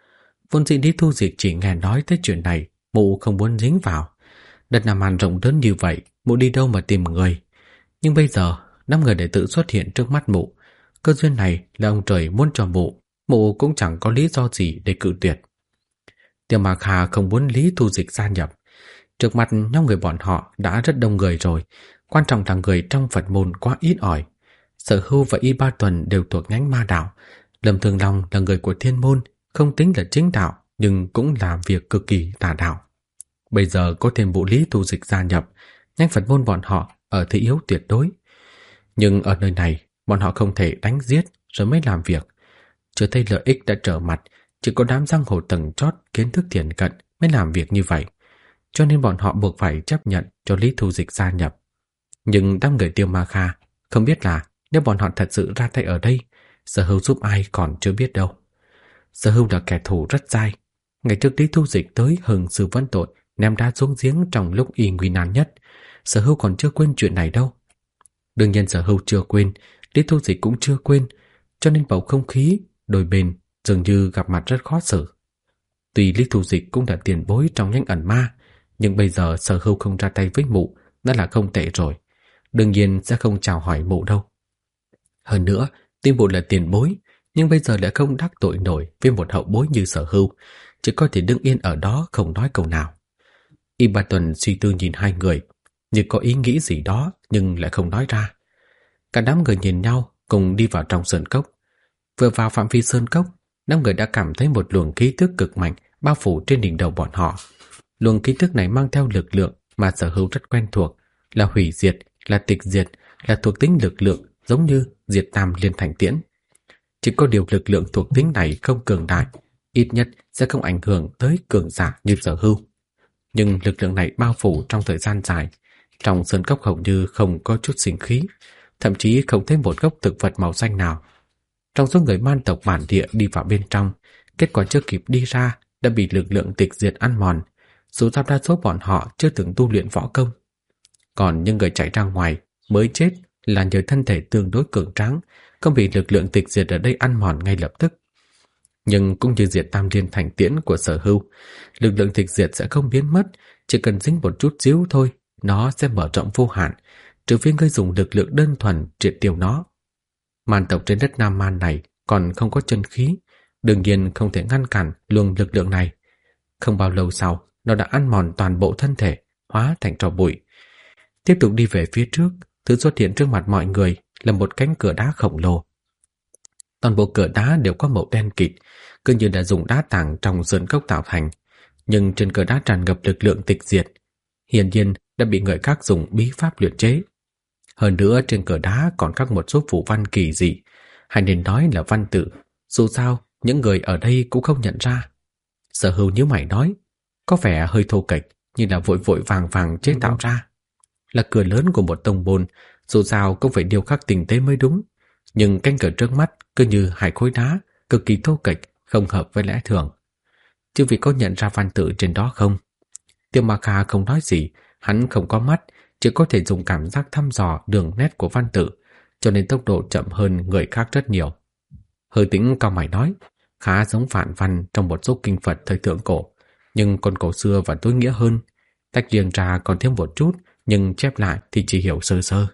A: Vốn dĩ Lý Thu Dịch chỉ nghe nói tới chuyện này, mụ không muốn dính vào. Đất Nam Man rộng lớn như vậy, mụ đi đâu mà tìm người? Nhưng bây giờ, 5 người đệ tử xuất hiện trước mắt mụ. Cơ duyên này là ông trời muốn cho mụ cũng chẳng có lý do gì để cự tuyệt. Tiêu Ma Kha không muốn Lý Thu Dịch gia nhập. Trước mặt nhóm người bọn họ đã rất đông người rồi, quan trọng là người trong Phật môn quá ít ỏi. Sở Hưu và Y Ba Tuần đều thuộc nhánh ma đạo. Lâm Thường Long là người của Thiên Môn, không tính là chính đạo nhưng cũng làm việc cực kỳ tà đạo. Bây giờ có thêm vụ Lý Thu Dịch gia nhập, nhánh Phật môn bọn họ ở thế yếu tuyệt đối. Nhưng ở nơi này, bọn họ không thể đánh giết rồi mới làm việc. Chưa thấy lợi ích đã trở mặt, chỉ có đám giang hồ tầng chót kiến thức thiển cận mới làm việc như vậy. Cho nên bọn họ buộc phải chấp nhận cho Lý Thu Dịch gia nhập. Nhưng đám người Tiêu Ma Kha không biết là nếu bọn họ thật sự ra tay ở đây, Sở Hưu giúp ai còn chưa biết đâu. Sở Hưu là kẻ thù rất dai. Ngày trước Lý Thu Dịch tới hừng sư vấn tội, ném đá xuống giếng trong lúc y nguy nan nhất. Sở Hưu còn chưa quên chuyện này đâu. Đương nhiên Sở Hưu chưa quên, Lý Thu Dịch cũng chưa quên, cho nên bầu không khí đôi bên dường như gặp mặt rất khó xử. Tuy Lý Thu Dịch cũng là tiền bối trong nhánh ẩn ma, nhưng bây giờ Sở Hưu không ra tay với mụ đã là không tệ rồi. Đương nhiên sẽ không chào hỏi mụ đâu. Hơn nữa, tuy mụ là tiền bối, nhưng bây giờ lại không đắc tội nổi với một hậu bối như Sở Hưu, chỉ có thể đứng yên ở đó không nói câu nào. Y Ba Tuần suy tư nhìn hai người, như có ý nghĩ gì đó nhưng lại không nói ra. Cả đám người nhìn nhau cùng đi vào trong sơn cốc. Vừa vào phạm vi sơn cốc, đám người đã cảm thấy một luồng khí tức cực mạnh bao phủ trên đỉnh đầu bọn họ. Luồng khí tức này mang theo lực lượng mà Sở Hưu rất quen thuộc, là hủy diệt, là tịch diệt, là thuộc tính lực lượng giống như diệt tam liên thành tiễn. Chỉ có điều lực lượng thuộc tính này không cường đại, ít nhất sẽ không ảnh hưởng tới cường giả như Sở Hưu. Nhưng lực lượng này bao phủ trong thời gian dài, trong sơn cốc hầu như không có chút sinh khí, thậm chí không thấy một gốc thực vật màu xanh nào. Trong số người man tộc bản địa đi vào bên trong, kết quả chưa kịp đi ra đã bị lực lượng tịch diệt ăn mòn, dù sao đa số bọn họ chưa từng tu luyện võ công. Còn những người chạy ra ngoài mới chết là nhờ thân thể tương đối cường tráng, không bị lực lượng tịch diệt ở đây ăn mòn ngay lập tức. Nhưng cũng như diệt tam liên thành tiễn của Sở Hưu, lực lượng tịch diệt sẽ không biến mất, chỉ cần dính một chút xíu thôi, nó sẽ mở rộng vô hạn, trừ phi ngươi dùng lực lượng đơn thuần triệt tiêu nó. Man tộc trên đất Nam Man này còn không có chân khí, đương nhiên không thể ngăn cản luồng lực lượng này. Không bao lâu sau, nó đã ăn mòn toàn bộ thân thể, hóa thành tro bụi. Tiếp tục đi về phía trước, thứ xuất hiện trước mặt mọi người là một cánh cửa đá khổng lồ. Toàn bộ cửa đá đều có màu đen kịt, cứ như đã dùng đá tảng trong sơn cốc tạo thành, nhưng trên cửa đá tràn ngập lực lượng tịch diệt, hiển nhiên đã bị người khác dùng bí pháp luyện chế. Hơn nữa trên cửa đá còn các một số phù văn kỳ dị, hay nên nói là văn tự, dù sao những người ở đây cũng không nhận ra. Sở Hưu nhíu mày nói, có vẻ hơi thô kệch, như là vội vội vàng vàng chế tạo ra. Là cửa lớn của một tông môn, dù sao cũng phải điêu khắc tinh tế mới đúng, nhưng cánh cửa trước mắt cứ như hai khối đá, cực kỳ thô kệch, không hợp với lẽ thường. Chư vị có nhận ra văn tự trên đó không? Tiêu Ma Kha không nói gì, hắn không có mắt, chỉ có thể dùng cảm giác thăm dò đường nét của văn tự, cho nên tốc độ chậm hơn người khác rất nhiều. Hơi Tĩnh cao mày nói, khá giống phản văn trong một số kinh Phật thời thượng cổ, nhưng còn cổ xưa và tối nghĩa hơn. Tách riêng ra còn thêm một chút, nhưng chép lại thì chỉ hiểu sơ sơ.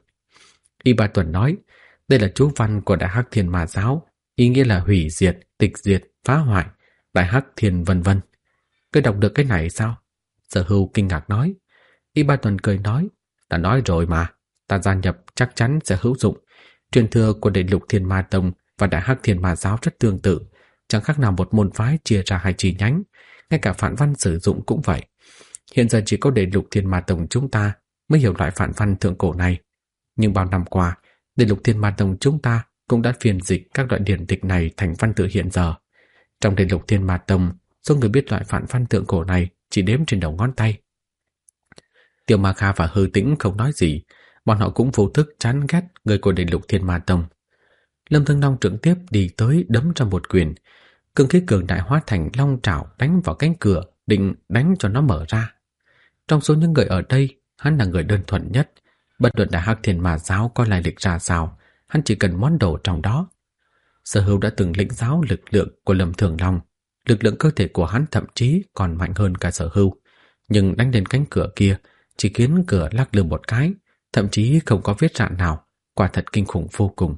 A: Y Ba Tuần nói, đây là chú văn của Đại Hắc Thiên Ma Giáo, ý nghĩa là hủy diệt, tịch diệt, phá hoại, Đại Hắc Thiên vân vân. Ngươi đọc được cái này sao? Sở Hưu kinh ngạc nói. Y Ba Tuần cười nói, ta nói rồi mà, ta gia nhập chắc chắn sẽ hữu dụng. Truyền thừa của Đại Lục Thiên Ma Tông và Đại Hắc Thiên Ma Giáo rất tương tự, chẳng khác nào một môn phái chia ra hai chi nhánh, ngay cả phản văn sử dụng cũng vậy. Hiện giờ chỉ có Đại Lục Thiên Ma Tông chúng ta mới hiểu loại phản văn thượng cổ này. Nhưng bao năm qua, Đại Lục Thiên Ma Tông chúng ta cũng đã phiên dịch các loại điển tịch này thành văn tự hiện giờ. Trong Đại Lục Thiên Ma Tông, số người biết loại phản văn thượng cổ này chỉ đếm trên đầu ngón tay. Tiêu Ma Kha và Hư Tĩnh không nói gì, bọn họ cũng vô thức chán ghét người của Đại Lục Thiên Ma Tông. Lâm Thương Long trực tiếp đi tới đấm cho một quyền, cương khí cường đại hóa thành long trảo đánh vào cánh cửa, định đánh cho nó mở ra. Trong số những người ở đây, hắn là người đơn thuần nhất, bất luận Đại Hắc Thiên Ma Giáo có lai lịch ra sao, hắn chỉ cần món đồ trong đó. Sở Hưu đã từng lĩnh giáo lực lượng của Lâm Thường Long, lực lượng cơ thể của hắn thậm chí còn mạnh hơn cả Sở Hưu, nhưng đánh đến cánh cửa kia chỉ khiến cửa lắc lư một cái, thậm chí không có vết rạn nào, quả thật kinh khủng vô cùng.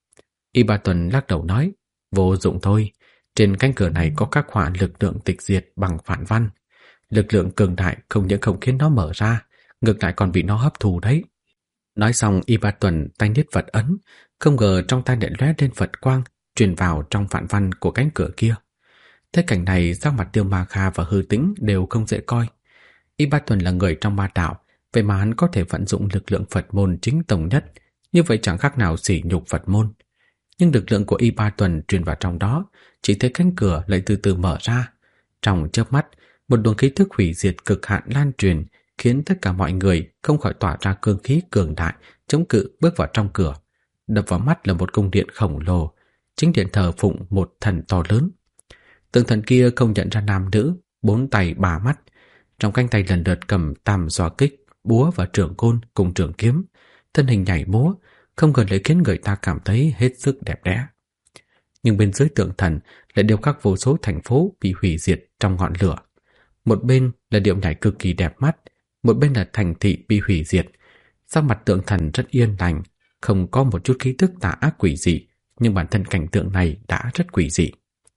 A: Y Ba Tuần lắc đầu nói, vô dụng thôi, trên cánh cửa này có các họa lực lượng tịch diệt bằng phản văn. Lực lượng cường đại không những không khiến nó mở ra, ngược lại còn bị nó hấp thụ đấy. Nói xong Y Ba Tuần tay niết Phật ấn, không ngờ trong tay lại lóe lên Phật quang, truyền vào trong phản văn của cánh cửa kia. Thế cảnh này sắc mặt Tiêu Ma Kha và Hư Tĩnh đều không dễ coi. Y Ba Tuần là người trong ma đạo, vậy mà hắn có thể vận dụng lực lượng Phật môn chính tông nhất, như vậy chẳng khác nào sỉ nhục Phật môn. Nhưng lực lượng của Y Ba Tuần truyền vào trong đó, chỉ thấy cánh cửa lại từ từ mở ra. Trong chớp mắt, một luồng khí thức hủy diệt cực hạn lan truyền, khiến tất cả mọi người không khỏi tỏa ra cương khí cường đại, chống cự bước vào trong cửa. Đập vào mắt là một cung điện khổng lồ, chính điện thờ phụng một thần to lớn. Tượng thần kia không nhận ra nam nữ, 4 tay 3 mắt, trong cánh tay lần lượt cầm tam xoa kích, búa và trường côn cùng trường kiếm, thân hình nhảy múa, không ngờ lại khiến người ta cảm thấy hết sức đẹp đẽ. Nhưng bên dưới tượng thần lại điêu khắc vô số thành phố bị hủy diệt trong ngọn lửa. Một bên là điệu nhảy cực kỳ đẹp mắt, một bên là thành thị bị hủy diệt. Sắc mặt tượng thần rất yên lành, không có một chút khí tức tà ác quỷ dị, nhưng bản thân cảnh tượng này đã rất quỷ dị.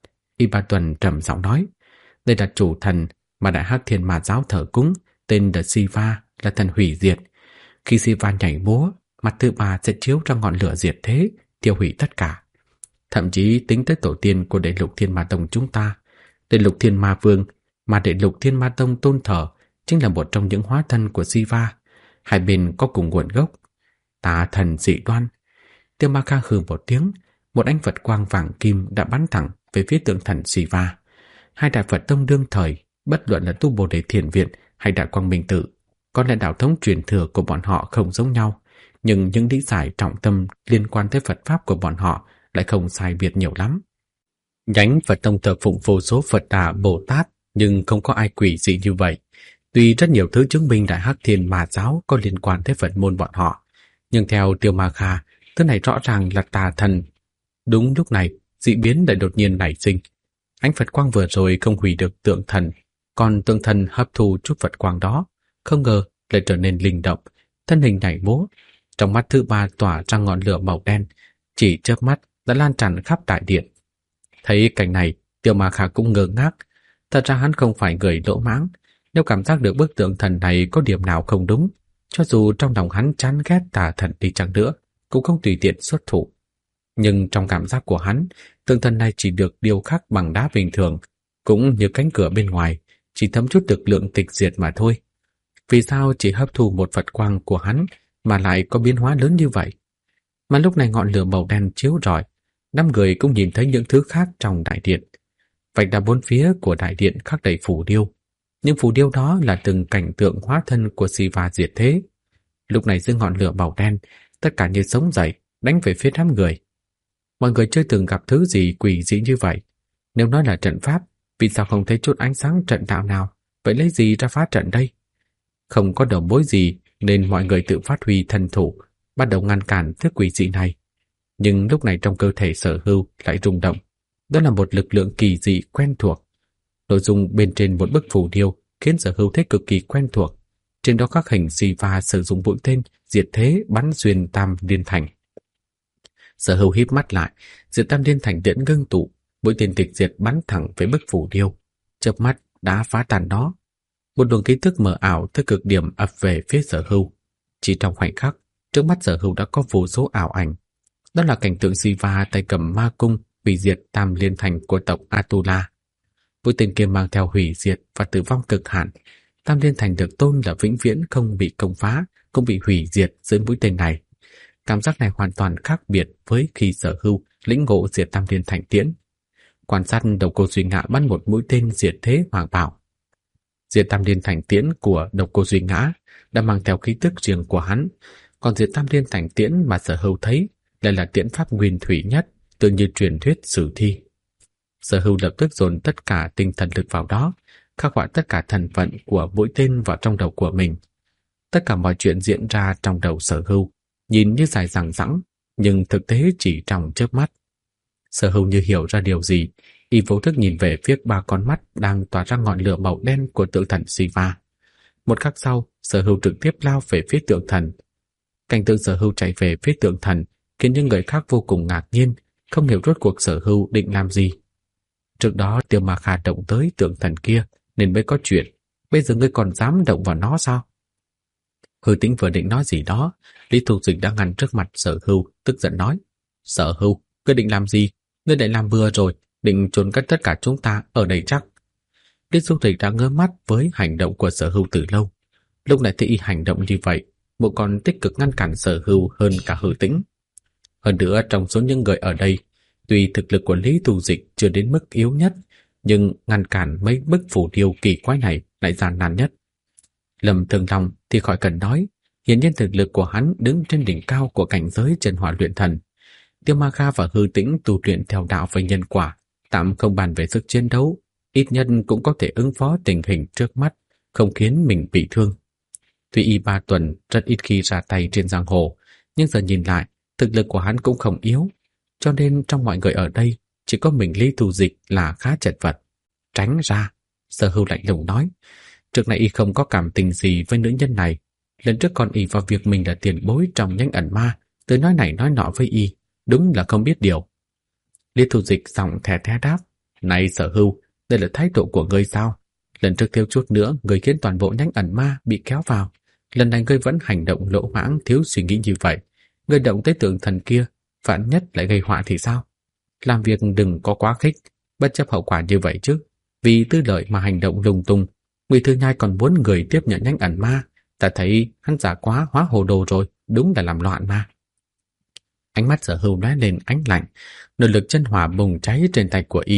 A: Y Ba Tuần trầm giọng nói, đây là chủ thần mà Đại Hắc Thiên Ma Giáo thờ cúng, tên là Siva, là thần hủy diệt. Khi Siva nhảy múa, mặt thứ ba sẽ chiếu ra ngọn lửa diệt thế, tiêu hủy tất cả. Thậm chí tính tới tổ tiên của Đại Lục Thiên Ma Tông chúng ta, Đại Lục Thiên Ma Vương mà Đại Lục Thiên Ma Tông tôn thờ chính là một trong những hóa thân của Siva. Hai bên có cùng nguồn gốc. Tà thần dị đoan. Tiêu Ma Kha hừ một tiếng, một ánh Phật quang vàng kim đã bắn thẳng về phía tượng thần Siva. Hai đại Phật tông đương thời, bất luận là Tu Bồ Đề Thiền Viện hay Đại Quang Minh Tự, có lẽ đạo thống truyền thừa của bọn họ không giống nhau, nhưng những lý giải trọng tâm liên quan tới Phật Pháp của bọn họ lại không sai biệt nhiều lắm. Nhánh Phật tông thờ phụng vô số Phật Đà Bồ Tát, nhưng không có ai quỷ dị như vậy. Tuy rất nhiều thứ chứng minh Đại Hắc Thiên Ma giáo có liên quan tới Phật môn bọn họ, nhưng theo Tiêu Ma Kha, thứ này rõ ràng là tà thần. Đúng lúc này, dị biến lại đột nhiên nảy sinh. Ánh Phật quang vừa rồi không hủy được tượng thần, còn tượng thần hấp thu chút Phật quang đó, không ngờ lại trở nên linh động, thân hình nhảy múa. Trong mắt thứ ba tỏa ra ngọn lửa màu đen, chỉ chớp mắt đã lan tràn khắp đại điện. Thấy cảnh này, Tiêu Ma Kha cũng ngơ ngác. Thật ra hắn không phải người lỗ mãng. Nếu cảm giác được bức tượng thần này có điểm nào không đúng, cho dù trong lòng hắn chán ghét tà thần đi chăng nữa, cũng không tùy tiện xuất thủ. Nhưng trong cảm giác của hắn, tượng thần này chỉ được điêu khắc bằng đá bình thường, cũng như cánh cửa bên ngoài, chỉ thấm chút lực lượng tịch diệt mà thôi. Vì sao chỉ hấp thu một Phật quang của hắn mà lại có biến hóa lớn như vậy? Mà lúc này ngọn lửa màu đen chiếu rọi, 5 người cũng nhìn thấy những thứ khác trong đại điện. Vạch đá bốn phía của đại điện khắc đầy phù điêu. Những phù điêu đó là từng cảnh tượng hóa thân của Siva diệt thế. Lúc này dưới ngọn lửa màu đen, tất cả như sống dậy, đánh về phía 5 người. Mọi người chưa từng gặp thứ gì quỷ dị như vậy. Nếu nói là trận pháp, vì sao không thấy chút ánh sáng trận đạo nào? Vậy lấy gì ra phá trận đây? Không có đầu mối gì nên mọi người tự phát huy thân thủ, bắt đầu ngăn cản thứ quỷ dị này. Nhưng lúc này trong cơ thể Sở Hưu lại rung động. Đó là một lực lượng kỳ dị quen thuộc. Nội dung bên trên một bức phù điêu khiến Sở Hưu thấy cực kỳ quen thuộc. Trên đó khắc hình Siva sử dụng mũi tên diệt thế bắn xuyên Tam Liên Thành. Sở Hưu híp mắt lại, diệt Tam Liên Thành tiễn ngưng tụ, mũi tên tịch diệt bắn thẳng về bức phù điêu. Chớp mắt đã phá tan đó. Một luồng ký thức mờ ảo tới cực điểm ập về phía Sở Hưu. Chỉ trong khoảnh khắc, trước mắt Sở Hưu đã có vô số ảo ảnh. Đó là cảnh tượng Siva tay cầm ma cung hủy diệt Tam Liên Thành của tộc Atula. Mũi tên kia mang theo hủy diệt và tử vong cực hạn. Tam Liên Thành được tôn là vĩnh viễn không bị công phá, không bị hủy diệt dưới mũi tên này. Cảm giác này hoàn toàn khác biệt với khi Sở Hưu lĩnh ngộ diệt Tam Liên Thành tiễn. Quan sát Độc Cô Duy Ngã bắn một mũi tên diệt thế hoàng bảo. Diệt Tam Liên Thành tiễn của Độc Cô Duy Ngã đã mang theo khí tức riêng của hắn, còn diệt Tam Liên Thành tiễn mà Sở Hưu thấy lại là tiễn pháp nguyên thủy nhất, tự như truyền thuyết sử thi. Sở Hưu lập tức dồn tất cả tinh thần lực vào đó, khắc họa tất cả thần vận của mũi tên vào trong đầu của mình. Tất cả mọi chuyện diễn ra trong đầu Sở Hưu nhìn như dài dằng dẵng, nhưng thực tế chỉ trong chớp mắt. Sở Hưu như hiểu ra điều gì, y vô thức nhìn về phía 3 con mắt đang tỏa ra ngọn lửa màu đen của tượng thần Siva. Một khắc sau, Sở Hưu trực tiếp lao về phía tượng thần. Cảnh tượng Sở Hưu chạy về phía tượng thần khiến những người khác vô cùng ngạc nhiên, không hiểu rốt cuộc Sở Hưu định làm gì. Trước đó Tiêu Ma Kha động tới tượng thần kia nên mới có chuyện, bây giờ ngươi còn dám động vào nó sao? Hư Tĩnh vừa định nói gì đó, Lý Thục Dịch đã ngăn trước mặt Sở Hưu, tức giận nói: Sở Hưu, ngươi định làm gì? Ngươi lại làm vừa rồi, định chôn cất tất cả chúng ta ở đây chắc? Lý Thục Dịch đã ngơ mắt với hành động của Sở Hưu từ lâu. Lúc này thấy y hành động như vậy, một còn tích cực ngăn cản Sở Hưu hơn cả Hư Tĩnh. Hơn nữa trong số những người ở đây, tuy thực lực của Lý Thục Dịch chưa đến mức yếu nhất, nhưng ngăn cản mấy bức phù điêu kỳ quái này lại gian nan nhất. Lâm Thường Long thì khỏi cần nói, hiển nhiên thực lực của hắn đứng trên đỉnh cao của cảnh giới chân hỏa luyện thần. Tiêu Ma Kha và Hư Tĩnh tu luyện theo đạo về nhân quả, tạm không bàn về sức chiến đấu, ít nhất cũng có thể ứng phó tình hình trước mắt, không khiến mình bị thương. Tuy y 3 tuần rất ít khi ra tay trên giang hồ, nhưng giờ nhìn lại, thực lực của hắn cũng không yếu, cho nên trong mọi người ở đây, chỉ có mình Lý Thục Dịch là khá chật vật. Tránh ra, Sở Hưu lạnh lùng nói. Trước này y không có cảm tình gì với nữ nhân này. Lần trước còn y vào việc mình là tiền bối trong nhánh ẩn ma, tới nói này nói nọ với y, đúng là không biết điều. Lý Thục Dịch giọng thè thé đáp: Này Sở Hưu, đây là thái độ của ngươi sao? Lần trước thiếu chút nữa, ngươi khiến toàn bộ nhánh ẩn ma bị kéo vào. Lần này ngươi vẫn hành động lỗ mãng, thiếu suy nghĩ như vậy. Ngươi động tới tượng thần kia, vạn nhất lại gây họa thì sao? Làm việc đừng có quá khích, bất chấp hậu quả như vậy chứ. Vì tư lợi mà hành động lung tung. Ngụy Thư Nhai còn muốn người tiếp nhận nhánh ẩn ma. Ta thấy hắn giả quá hóa hồ đồ rồi, đúng là làm loạn mà. Ánh mắt Sở Hưu lóe lên ánh lạnh, nội lực chân hỏa bùng cháy trên tay của y,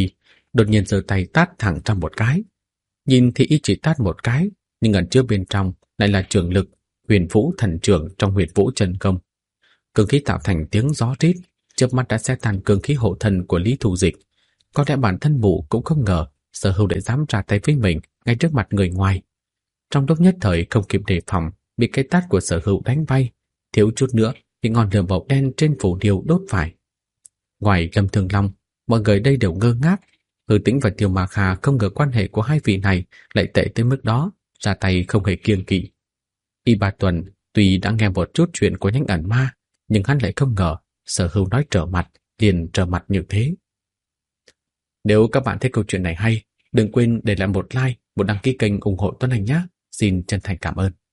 A: đột nhiên giơ tay tát thẳng trong một cái. Nhìn thì y chỉ tát một cái, nhưng ẩn chứa bên trong lại là trường lực, huyền vũ thần trường trong huyền vũ chân công. Cương khí tạo thành tiếng gió rít, chớp mắt đã xé tan cương khí hộ thân của Lý Thù Dịch. Có lẽ bản thân mụ cũng không ngờ Sở Hưu lại dám ra tay với mình ngay trước mặt người ngoài. Trong lúc nhất thời không kịp đề phòng, bị cái tát của Sở Hưu đánh bay, thiếu chút nữa thì ngọn lửa màu đen trên phủ điêu đốt phải. Ngoài Lâm Thường Long, mọi người đây đều ngơ ngác. Hư Tĩnh và Tiêu Ma Kha không ngờ quan hệ của hai vị này lại tệ tới mức đó, ra tay không hề kiêng kỵ. Y Ba Tuần tuy đã nghe một chút chuyện của Nhánh Ẩn Ma, nhưng hắn lại không ngờ Sở Hưu nói trở mặt liền trở mặt như thế. Nếu các bạn thấy câu chuyện này hay, đừng quên để lại một like, một đăng ký kênh ủng hộ Tuấn Anh nhé. Xin chân thành cảm ơn.